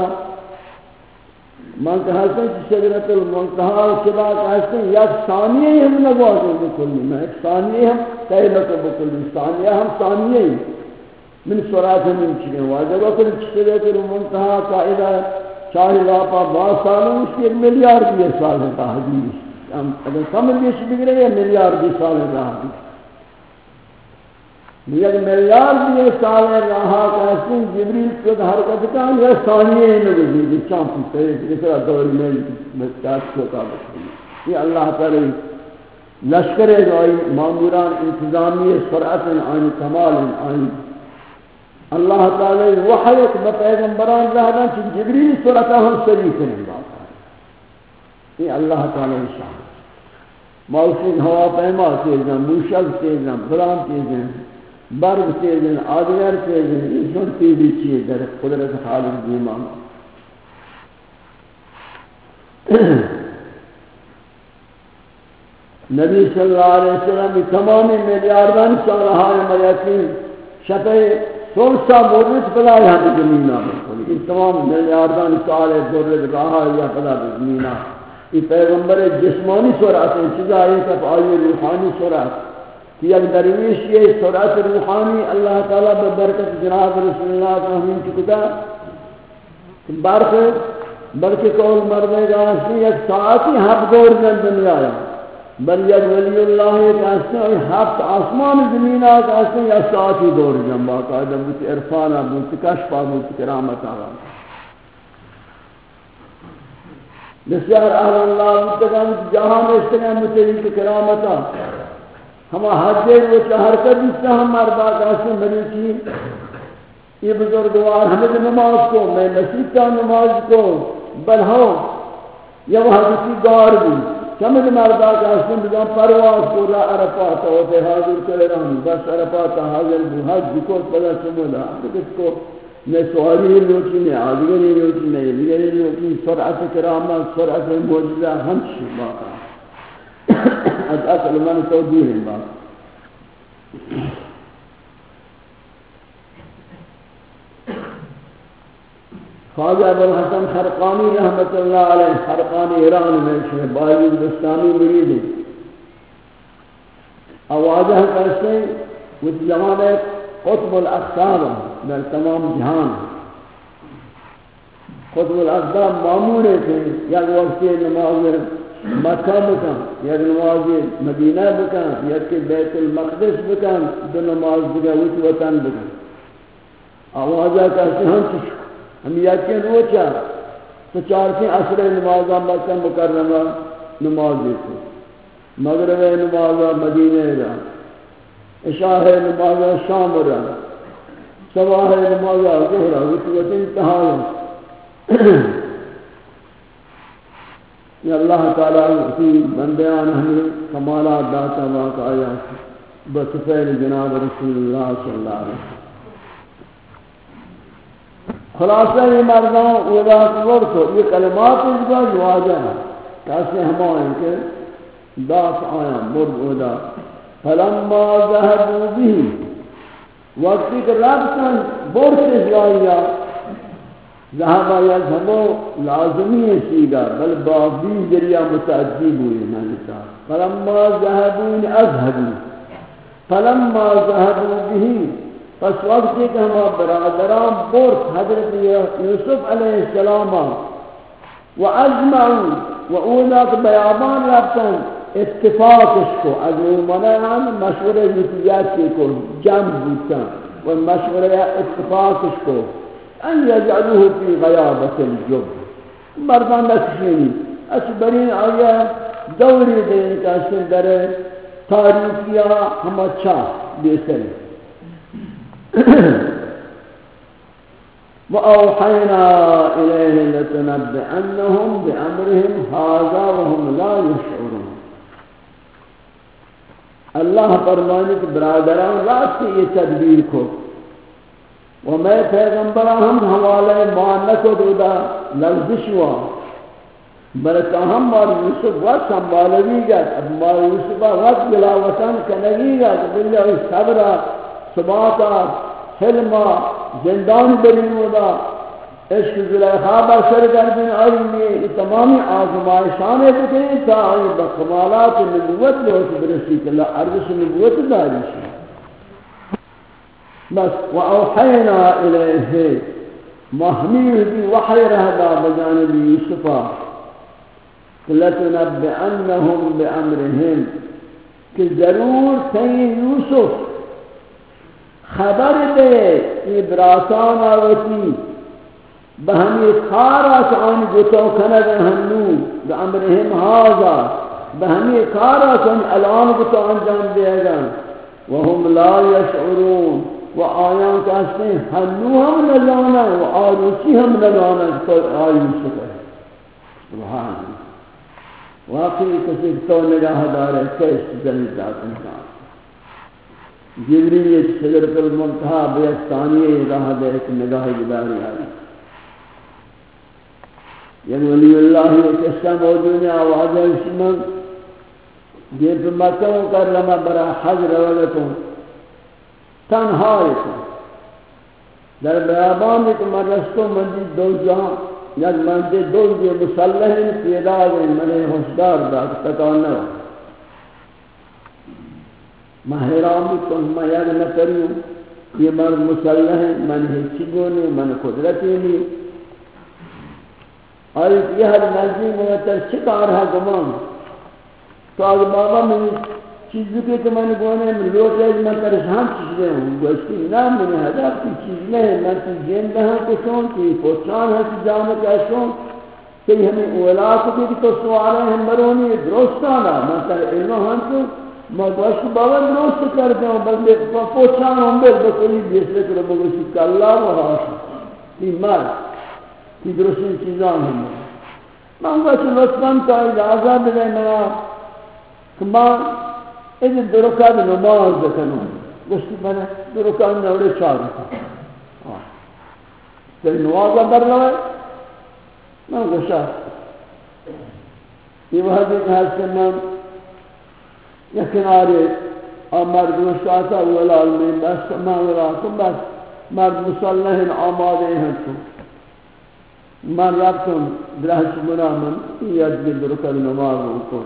من کہتے ہیں کہ صدرت المنتہا چلا کہتے ہیں یا ثانیہ ہی ہم نگوازوں بکلی میں ایک ثانیہ ہم تیلتو بکلی ثانیہ ہم ثانیہ ہی من سرعت من چکے واجہ وقت صدرت المنتہا قائدہ چاہی لاپا 20 سالوں اس کی 1 ملیار بھی سال ہے حدیث اگر سمجھ بیش بگرے 1 ملیار بھی سال ہے حدیث یک میلیارد یہ سال رہا کہتے ہیں جبریل کو حرکت کا یا ثانیے نگزی چانپی پہلے اسرا دور میں مستاق چوکا بسید یہ اللہ تعالی لشکر دعائی معموران انتظامی سرعت آئین کمال آئین اللہ تعالی وحیت بپیغمبران رہنا چھ جبریل سرعتہ ہم سریع کریں بات یہ اللہ تعالی شاہ موسیق ہوا پیما تیزاں موشک تیزاں فلان تیزاں برگ تیزاں آدگر تیزاں انسان تیزی چیز در قدرت خالق دیمان نبی صلی اللہ علیہ وسلم تمامی میلیاردان سالہائے میقین شفع سورسا مورد پلا یہاں زمینہ بکلی ان تمام میلیاردان سالے دورد راہا یا پلا زمینہ یہ پیغمبر جسمانی سرعت ہے چیزا ایک اب آئی روحانی سرعت کہ یک درویش یہ سرعت روحانی اللہ تعالیٰ ببرکت جناب رسول اللہ صلی اللہ علیہ وسلم کی کتا بلکہ قول مردے گا اسی یک ساعتی حب دور جن دنیا ہے بل یک ولی اللہ ایک ایسے اور حب آسمان زمین آگا ایسے یا ساعتی دور جن باقاعدہ بوتی عرفانہ بوتی کشفہ بوتی کرامت آگا بسیار اہل اللہ متقام جہاں میں استقام متعلق کرامتا ہما حجے وہ حرکت اس سے ہم مردا کاسے مری کی یہ بزرگوار ہمیں نماز کو میں مسجد کا نماز کو بل ہو یا وہاں کسی گار بھی سمجھ مردا کاسے بزرگ پرواز کو را عرفات ہوتے حاضر کرے رہا بس عرفات حاضر بھی حج کو پدا سمولا کس کو میں سواری لوٹی میں آدھگری لوٹی میں دیگری لوٹی سرعت کرامت سرعت موجزہ ہم شبا کا از اصل من توجیہ ہے بات خواجہ ابوالحسن خرقانی رحمت اللہ علیہ خرقانی ایران میں شہ بائی ہندوستانی مرید ہے آوازہ کیسے اس زمانے قطب الاقطاب در تمام جہان قطب الاقطاب معمول تھے یک وقت نماز مکہ بکن یک نماز مدینہ بکن یک بیت المقدس بکن دو نماز بکن وچ وطن بکن آوازہ کہتے ہم یقین روچا تو چارتی عصر نمازہ مکہ مکرمہ نماز دیکھو مغرب نمازہ مدینہ را عشاء نماز شام را صبح نماز ظہر وقت انتہا یا اللہ تعالیٰ اسی بندیان ہمیں کمالات داتا واقع آیا بصفیل جناب رسول اللہ صلی اللہ علیہ وسلم خلاصہ یہ مردان اولا اکبر تو یہ کلمات اس کا جواجہ ہے کیسے ہمائیں کہ داس آیا مرد اولا فلما ذهبوا به وقت کہ رابطن برس جوائیا ذهب يذهبوا لازمی سیگا بل بابی ذریعہ متعدی ہوئی مانتا فلما ذهبوا اذهبوا فلما ذهبوا به پس وقت کہ ہم برادران برس حضرت یوسف علیہ السلام واجمعوا واولاک بیابان رابطن اتفاقش کو از منان مشورہ نتیجات کو جمع بودتا و مشورہ اتفاقش کو ان یجعلوه فی غیابت الجب مردان نکشینی اچبرین آیا دوری دین کا سندر تاریخیا ہم اچھا بیسر وأوحينا إليه لتنبئنهم بأمرهم هذا وهم لا يشعرون اللہ فرمانے کہ برادران رات سے یہ تدبیر کو و میں پیغمبران ہم حوالے معنکو دودا لفظش ہوا برکہ ہم مار یوسف وقت سنبالوی گا اب مار یوسف وقت بلاوطن کنگی گا بلیا صبرہ ثباتا حلمہ زندان بریودا عشق زلیخا بسر گردن آئیے یہ تمامی آزمائشان بکیں تا آئی بکمالات نبوت لوٹ برسی کہ اللہ عرض نبوت داری شاہ بس وَأَوْحَيْنَا إِلَيْهِ محمیل بھی وحی رہدا بجانب یوسفا لَتُنَبِّئَنَّهُمْ بِأَمْرِهِمْ کہ ضرور تھیں یوسف خبر دے یہ براسان آوتی بہمی کارا چان گتو کنگ ہنو بامرہم ہاذا بہمی کارا چان الان گتو انجام دے گا وهم لا يشعرون و آیان کہتے ہیں ہنو ہم نجانا و آروچی ہم نجانا تو آیو شکر سبحان اللہ واقعی کسی تو نگاہ دار ہے کیس جلیل ذات انسان جبریل شجرۃ المنتہا بیستانی راہ دے ایک نگاہ جداری آئی یعنی ولی اللہ یہ قصہ موجود ہے آواز ہے اس میں یہ پر مکہ مکرمہ برا حج روگتوں تنہائی کو در بیابان ایک مرستوں مندی دو جہاں یک مندی دو جو مسلح پیدا گئے منہ ہوشدار دا تکانا میں حیران تو میں یاد نہ کریوں یہ مرد مسلح ہے من ہیچگو نہیں من قدرتی نہیں اور یہ ہر نظیم میں تر شکار ہے گمان تو آگے بابا میں چیزوں کے تو میں نے گونے میں لوٹ رہے میں پریشان چیزیں ہوں گوشتی نام میں نے حضاب کی چیز نہیں میں تو جیندہ ہوں کسوں کی پوچھان ہے کہ جانے کیسوں کہ ہمیں اولا کو کہ تو سوالیں ہم مرونی درستانا میں تر علم ہوں تو میں گوشت بابا درست کر دیں بلدے پوچھان ہوں بکلی دیسرے کرو بگوشتی کہ اللہ و حاصل یہ مرد یہ درستی چیزان ہوں میں گوشت لطفاً کا اجازہ دے میرا کہ میں ایسے درکات نماز بکنوں گوشتی میں درکات نوڑے چار رکھا تیری نمازہ بر لوئے میں گوشتا یہ وحدی کہ حضرت میں یا کنارے اور مرد گوشتا اولا علمی بس میں اولا کن بس مرد مسلح آمادے ہیں تو من ربتم درہش منا من یاد بھی درکات نماز کو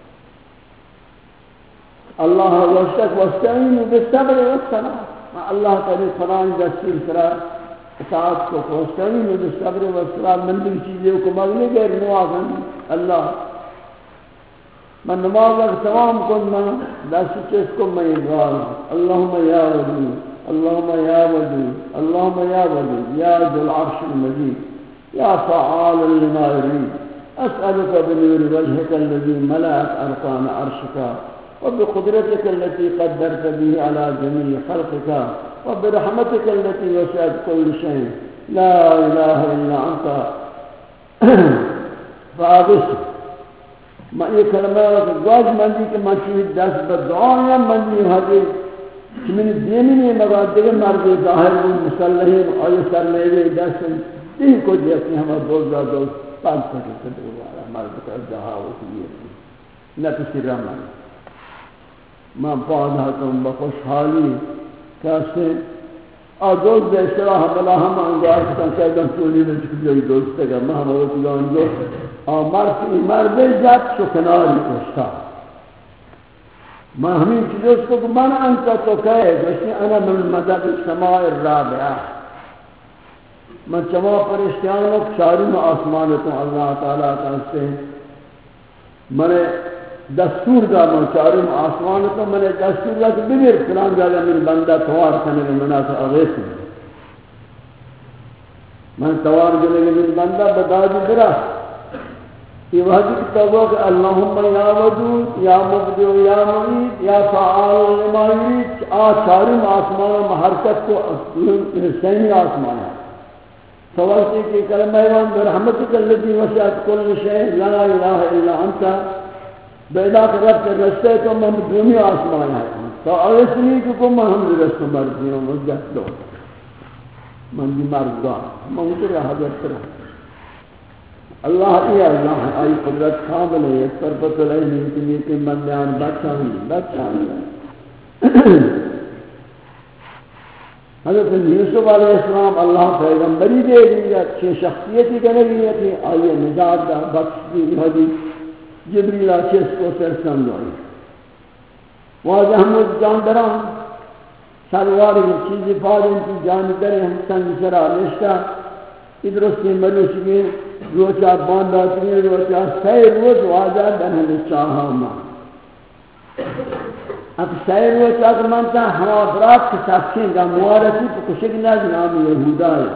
اللہ وشتک واستعینوا بالصبر والصلاة اللہ تعالی قرآن دستور کرا اطاعت کو واستعینوا بالصبر والصلاة من بھی چیزیں کو مغلی غیر نوازن اللہ من نماز تمام کن من دست چیز کو میں ادوار اللہم یا ودود اللہم یا ودود اللہم یا ودود یا ذو العرش المجید یا فعال لما يريد اسألك بنور وجهك الذي ملأت ارکان عرشك وبقدرتك التي قدرت به على جميع خلقك وبرحمتك التي وسعت كل شيء لا إله إلا أنت فأغث ما يكلمات الزواج من دي كما تشوف الدرس بالدعاء من دي هذه من الدينين مبادئ مرد ظاهر المسلحين أو يسر ليه درس دي كل يسي هم دوزا دوز پانچ سکتے ہیں مرد کا جہاں ہوتی ہے نہ کسی رحمان میں پادا تم بخوشحالی کیسے دوست بے شراح بلا ہم انگار کتا شایدن تولی میں چکلی دوست تگا میں ہم ہوتی گا انگو مرد جات سکناری کشتا میں ہمیں چیزوں کو من انتا تو کہے جیسے انا من مدد السماء الرابعہ میں چما پرشتیانوں چاری میں آسمانتوں اللہ تعالیٰ کہتے ہیں میں نے دستور دا من چارم آسمان تو میں نے دستور دا کہ بگیر فلان جاگہ من بندہ توار کرنے میں مناسب اغیث میں توار کرنے میں من بندہ بداجی برا یہ وحدی کتابوں کہ اللہم یا ودود یا مبدع یا معید یا فعال لما یرید چارم آسمان میں حرکت کو سینی آسمان ہے سوالتی کہ کلمہ ایوان برحمتک اللذی وسعت کل شیء لا الہ الا انتا بیدا کر رب کے رستے تو من دنی آسمان ہے تو اوسنی کو میں ہم رستہ مرضی ہوں مجھت دو من دی مرضان من اتر حضرت رہا اللہ ای اللہ آئی قدرت کامل ہے ایک پر پتہ نہیں کہ یہ کہ بندیان بچہ ہوئی حضرت یوسف علیہ السلام اللہ پیغمبری دے دی اچھی شخصیتی کرنے گئی تھی آئیے نجات دا بخش دی حدیث جبریل آچیس کو سرسند ہوئی واجہ ہم اس جاندران سرواری چیزی فادن کی جاندرے ہم سنگ سرا نشتا ادرستی مروش کی روچا باندھا تنی روچا سی روچ واجہ دن ہمیں چاہا ماں اب سیر و چاکر منتا ہما برات کے ساتھیں گا موارسی تو کشکنا جنام یہودا ہے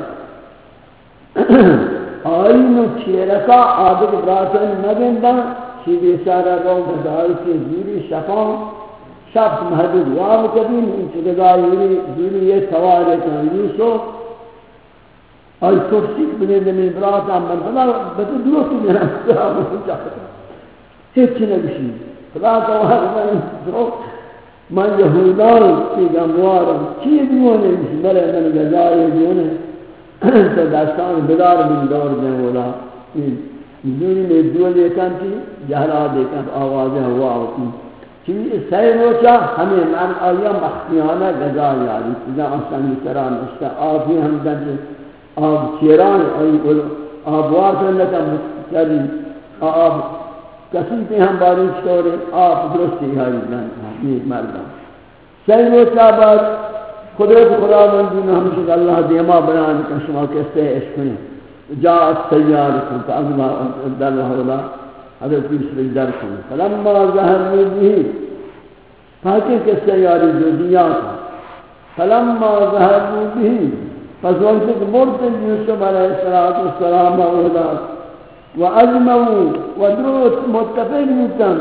آئین و چیرکا آدھک براتن نگندہ چی بیچارہ رو گزار کے زیری شفاں شخص محدود واب کبھی نہیں چگزائی زیری یہ سوارے کن یوسف آئی فرسیک بنے دمی براتا من بنا بدو دوستی میرا سراب ہو جاتا ہیچ نبشی خدا توار من یہودان کی گموارم چی دیونے مرے من گزاری دیونے تو داستان بدار من دور دیں ولا دوری میں دولی کنتی جہرا دیکھن آوازیں ہوا ہوتی چیزی سہی روچا ہمیں من آیا مخفیانہ گزار یاری چیزا آسانی طرح نشتا آفی ہم دنجے آب چیران آب وارسنتا مستری آب کسی پہ ہم بارش کرے آپ درستی ہاری دن یہ مردم صحیح روچہ بعد قدرت خدا مندین ہمشہ اللہ دیما بیان کا شما کستے عشق کریں جاءت سیارکم فاغما دل حولا حضرت پیسر در کریں فلما ظہرنی بھی تاکہ کہ سیاری جو دیا تھا فلما ظہرنی بھی پس وقت مرتب یوسف علیہ السلام اولا وَأَجْمَعُوا وَدْرُوت متفق مُتَّن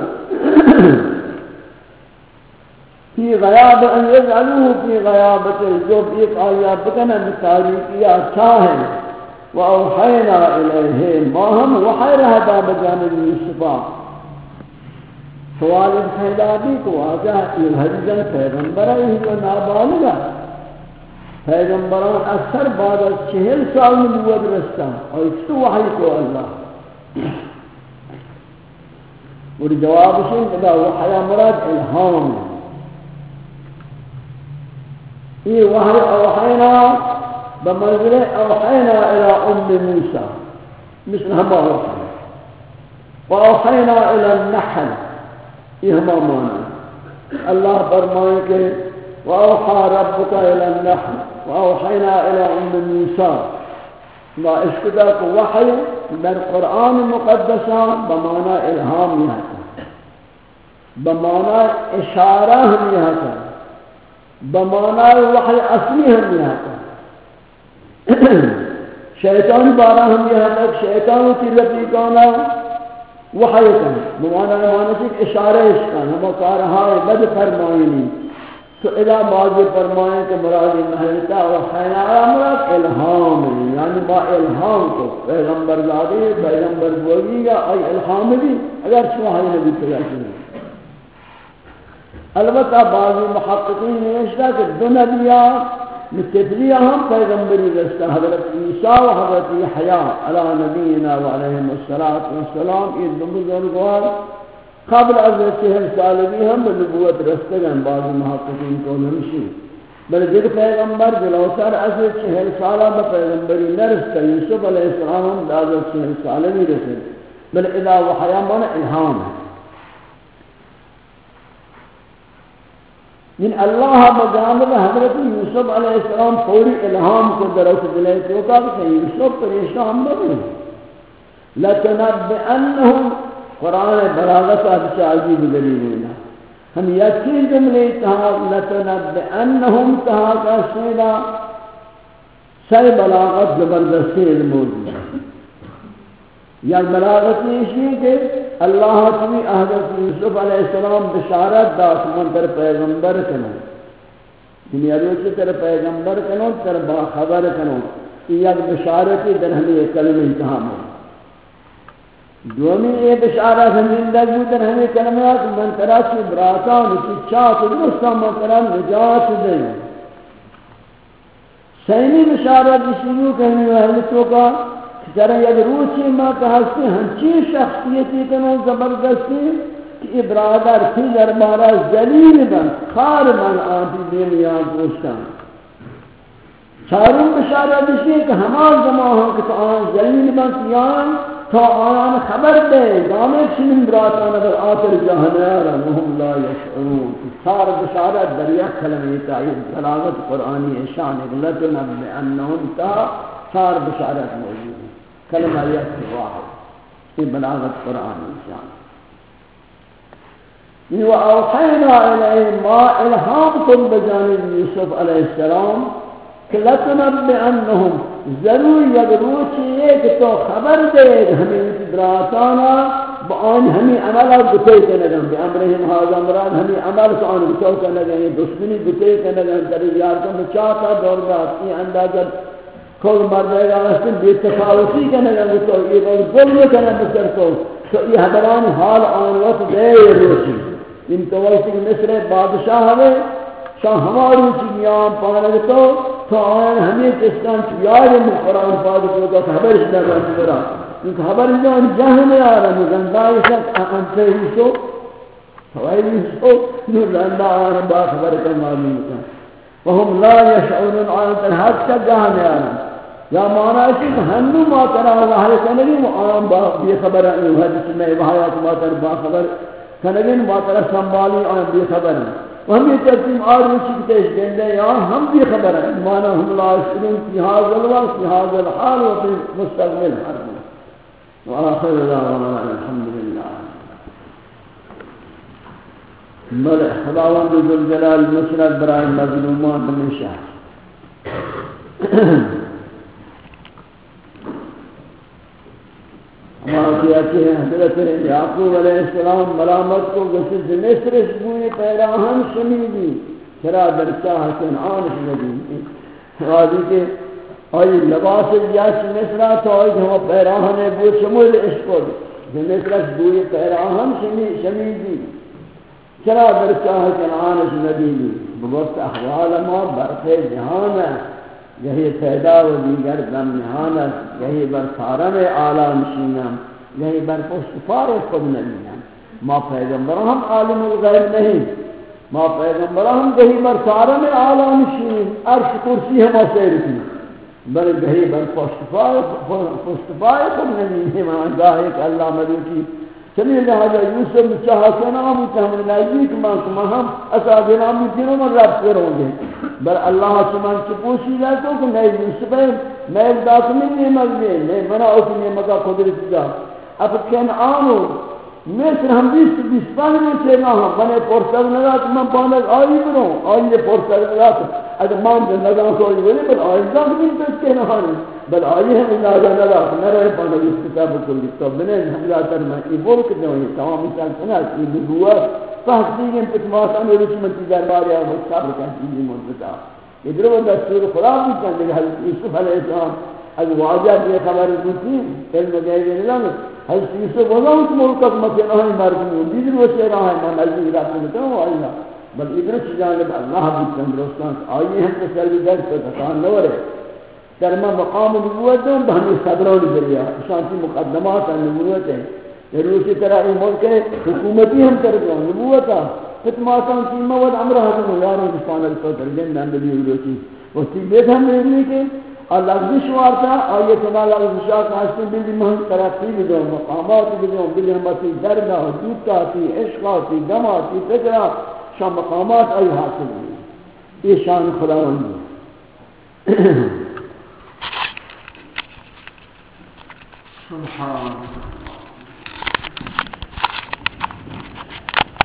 فی غیاب ان یجعلوه فی غیابت الجب ایک آیات بکنا بتاریکی اچھا ہے وَأَوْحَيْنَا إِلَيْهِ ما ہم وحی رہتا بجانب یوسفا سوال انخیدابی کو آجا یہ حجن پیغمبر ہے جو نابالگا پیغمبران اکثر بعد از 40 سال نبوت رستا اور اس تو وحی کو اللہ اور جواب سے کہ وحی مراد الہام یہ وحی اوحینا بمنزل اوحینا الى ام موسیٰ مثل ہما وحی واوحینا الى النحل یہ ہما معنی اللہ فرمائے کہ واوحى ربك الى النحل واوحینا الى ام موسیٰ ما اشتداك وحی در قرآن مقدسہ بمعنی الہام یہاں بمعنی اشارہ ہم یہاں بمعنی وحی اصلی ہم یہاں شیطان بارہ ہم یہاں تک شیطان کی رفیقانا وحی کن بمعنی معنی اشارہ اشکان ہم کارہائے بد فرمائنی تو الہ بعض فرمائیں کہ مراد محلتا و خیرہ مراد الہام یعنی با الہام کو پیغمبر زادی پیغمبر بولگی گا ای الہام بھی اگر شوہائی نبی تلاکی نہیں البتہ بعض محققین نے اشتہ کہ دو نبیان متفریہ ہم پیغمبری رستا حضرت عیسیٰ و حضرت یحییٰ علی نبینا و علیہم السلام یہ دو بزرگوار قبل از 40 سال بھی ہم نبوت رستگان بعض محققین کو نمشی بل جد پیغمبر جلوتر از 40 سالہ با پیغمبری نرستا یوسف علیہ السلام ہم بعد 40 سالہ بھی رسل بل اذا وحیا من الہام ہے من اللہ بجانب حضرت یوسف علیہ السلام فوری الہام کو درست دلائے تو کہا کہ یوسف پریشان نہیں لَتَنَبِّئَنَّهُمْ قرآن بلاغت سے عجیب دلیل ہے ہم یکی جملے تہا لَتَنَبِّئَنَّهُمْ تہا کا سیدہ سی بلاغت زبردستی موجود ہے یا بلاغت یہ کہ اللہ تعالی حضرت یوسف علیہ السلام بشارت داشت من در پیغمبر کنو دنیا روچی تر پیغمبر کنو تر باخبر کنو یہ بشارتی در ہمیں کلمہ اتحام ہے دومی یہ بشارت ہم زندگی در ہمیں کلمہ کہ من تراسی براتان کی چاہت درستا مکرم نجات دیں سینی بشارت شروع کرنے والی تو کا ذرا یک روچی ما کہاستے ہنچی شخصیتی کنو زبردستی کہ برادر تھی دربارہ ذلیل بن خار من آنتی بیمیان پوشتاں چاروں بشارت اسی کہ ہمان زمان ہوں کہ تو آن ذلیل بن کیان تو آن خبر دے دامے چنین براتان اگر آتر جہنیارا وهم لا یشعرون چار بشارت در یک کلمہ تائید بلاغت قرآنی اشان لَتُنَبِّئَنَّهُمْ تا چار بشارت موجود ہے کلمہ یک واحد یہ بلاغت قرآن انسان وأوحينا إليه ما إلهامكم بجانب يوسف عليه السلام کہ لتنبئنهم ضرور یدروچی ہے کہ تو خبر دے ہمیں ادراتانا بآن ہمیں عملہ گتے کنگم بے امرہم حاضر مراد ہمیں عمل سآن گتو کنگم دشمنی گتے کنگم تریار کن چاہتا دور داتی اندازت کل مردے گا رسل بے تفاوتی کنگم گتو یہ ظلم کنگم بسر تو یہ حضران حال آن وقت دے روچی ان توسط مصر بادشاہ ہے شاہ ہماری چیزیاں پانے تو آئین ہمیں کسکان چیار قرآن پاک کو تو خبر شدہ گانے برا ان خبر شدہ ان جہاں میں آ رہا ہے گندائی شک انتے ہی سو فوائلی سو نور لندہ آرہا با خبر کا معلوم ہوتا وهم لا يشعرون آیت الحق کا جہاں میں آ رہا ہے یا معنی ہے کہ ہنو ماترہ وحل کنگی آن با بی خبر ہے حدیث میں وحیات ماتر با خبر کنگی ماترہ سنبالی آن بی خبر ہے وہم یہ ترتیم آرہی چکتے اس گندے یا ہم بھی خبر ہیں مانا ہم لا شرون فی حاضر الوقت فی حاضر الحال و فی مستقبل حرم وآخر دعوانا الحمدللہ ملع خداوند ذوالجلال مسرد برائے مظلومان ہمیشہ ہمارا کیا کہ حضرت یعقوب علیہ السلام ملامت کو گسل مصر بوئی پیراہن شمیدی چرا در چاہ کنعان شمیدی راضی کہ آئی لباس جیس مصرہ تو آئی کہ ہم پیراہن بو شمول اشکل مصر بوئی پیراہن شمیدی چرا در چاہ کنعان شمیدی بگوست احوال ما برخ جہان ہے یہی پیدا و دیگر دم نہانت یہی بر سارم اعلیٰ نشینم یہی بر پشتفار خود نبیم ما پیغمبر ہم عالم الغیب نہیں ما پیغمبر ہم یہی بر سارم اعلیٰ نشینم عرش کرسی ہم سیر کی بر یہی بر پشتفار خود نبیم گاہ ایک اللہ ملوکی چلیے لہذا یوسف چاہا کہ نام تحمل نزدیک مانکہ ہم اصحاب نامی تینوں میں رب کروں گے بل اللہ سمان کی پوچھی جاتا ہوں کہ میں یوسف ہے میں داخلی نعمت دے میں منع اسی نعمت کا قدرت دا اب کنعانو مصر ہم 20-25 میں چینا ہوں میں پرسر نگا کہ میں پاندر آئی بروں آئی پرسر نگا کہ اگر مان دے نگا کوئی بولے بل آئی داخلی پیس کے نہانی بل آئی ہم اجازہ نگا کہ میں رہے پاندر اس کتاب کو لکھتا بنے حملہ تر میں یہ بول کے دوں یہ تمام مثال سنات یہ نبوت فحق دیگیں پتماسان رچمت کی درباری آگا صبر کہتی ہے مدتا ادھر وہ دستور خدا بھی کہنے کہ حضرت یوسف علیہ السلام از واجب یہ خبر ہوتی علم گئے گئے نہیں حضرت یوسف بولا اس ملکت مکین آئی مردمی دیدر وہ چہرہ ہے میں نزدی رات میں کہوں آئینا بل ادھر سے جانب اللہ بھی تندرستان آئیے ہم کو سر بھی درد کو تکان نورے ترمہ مقام نبوت ہے بہنی صبران ذریعہ شانتی مقدمات نبوت ہے یہ روسی طرح یہ ملک ہے حکومتی ہم کر دوں نبوت ہے فتماتان کی مواد امرہ حکم یاروں جسان الفتر جن نبی روسی وہ تیبیت ہم نے کہ لفظ شوارتا آیتنا لفظ شاک حسن بلی مہن ترقی بدوں مقامات بدوں بلی ہمتی درگاہ حدودتاتی عشقاتی دماتی فکرہ شان مقامات آئی حاصل ہوئی یہ شان خداوندی سبحان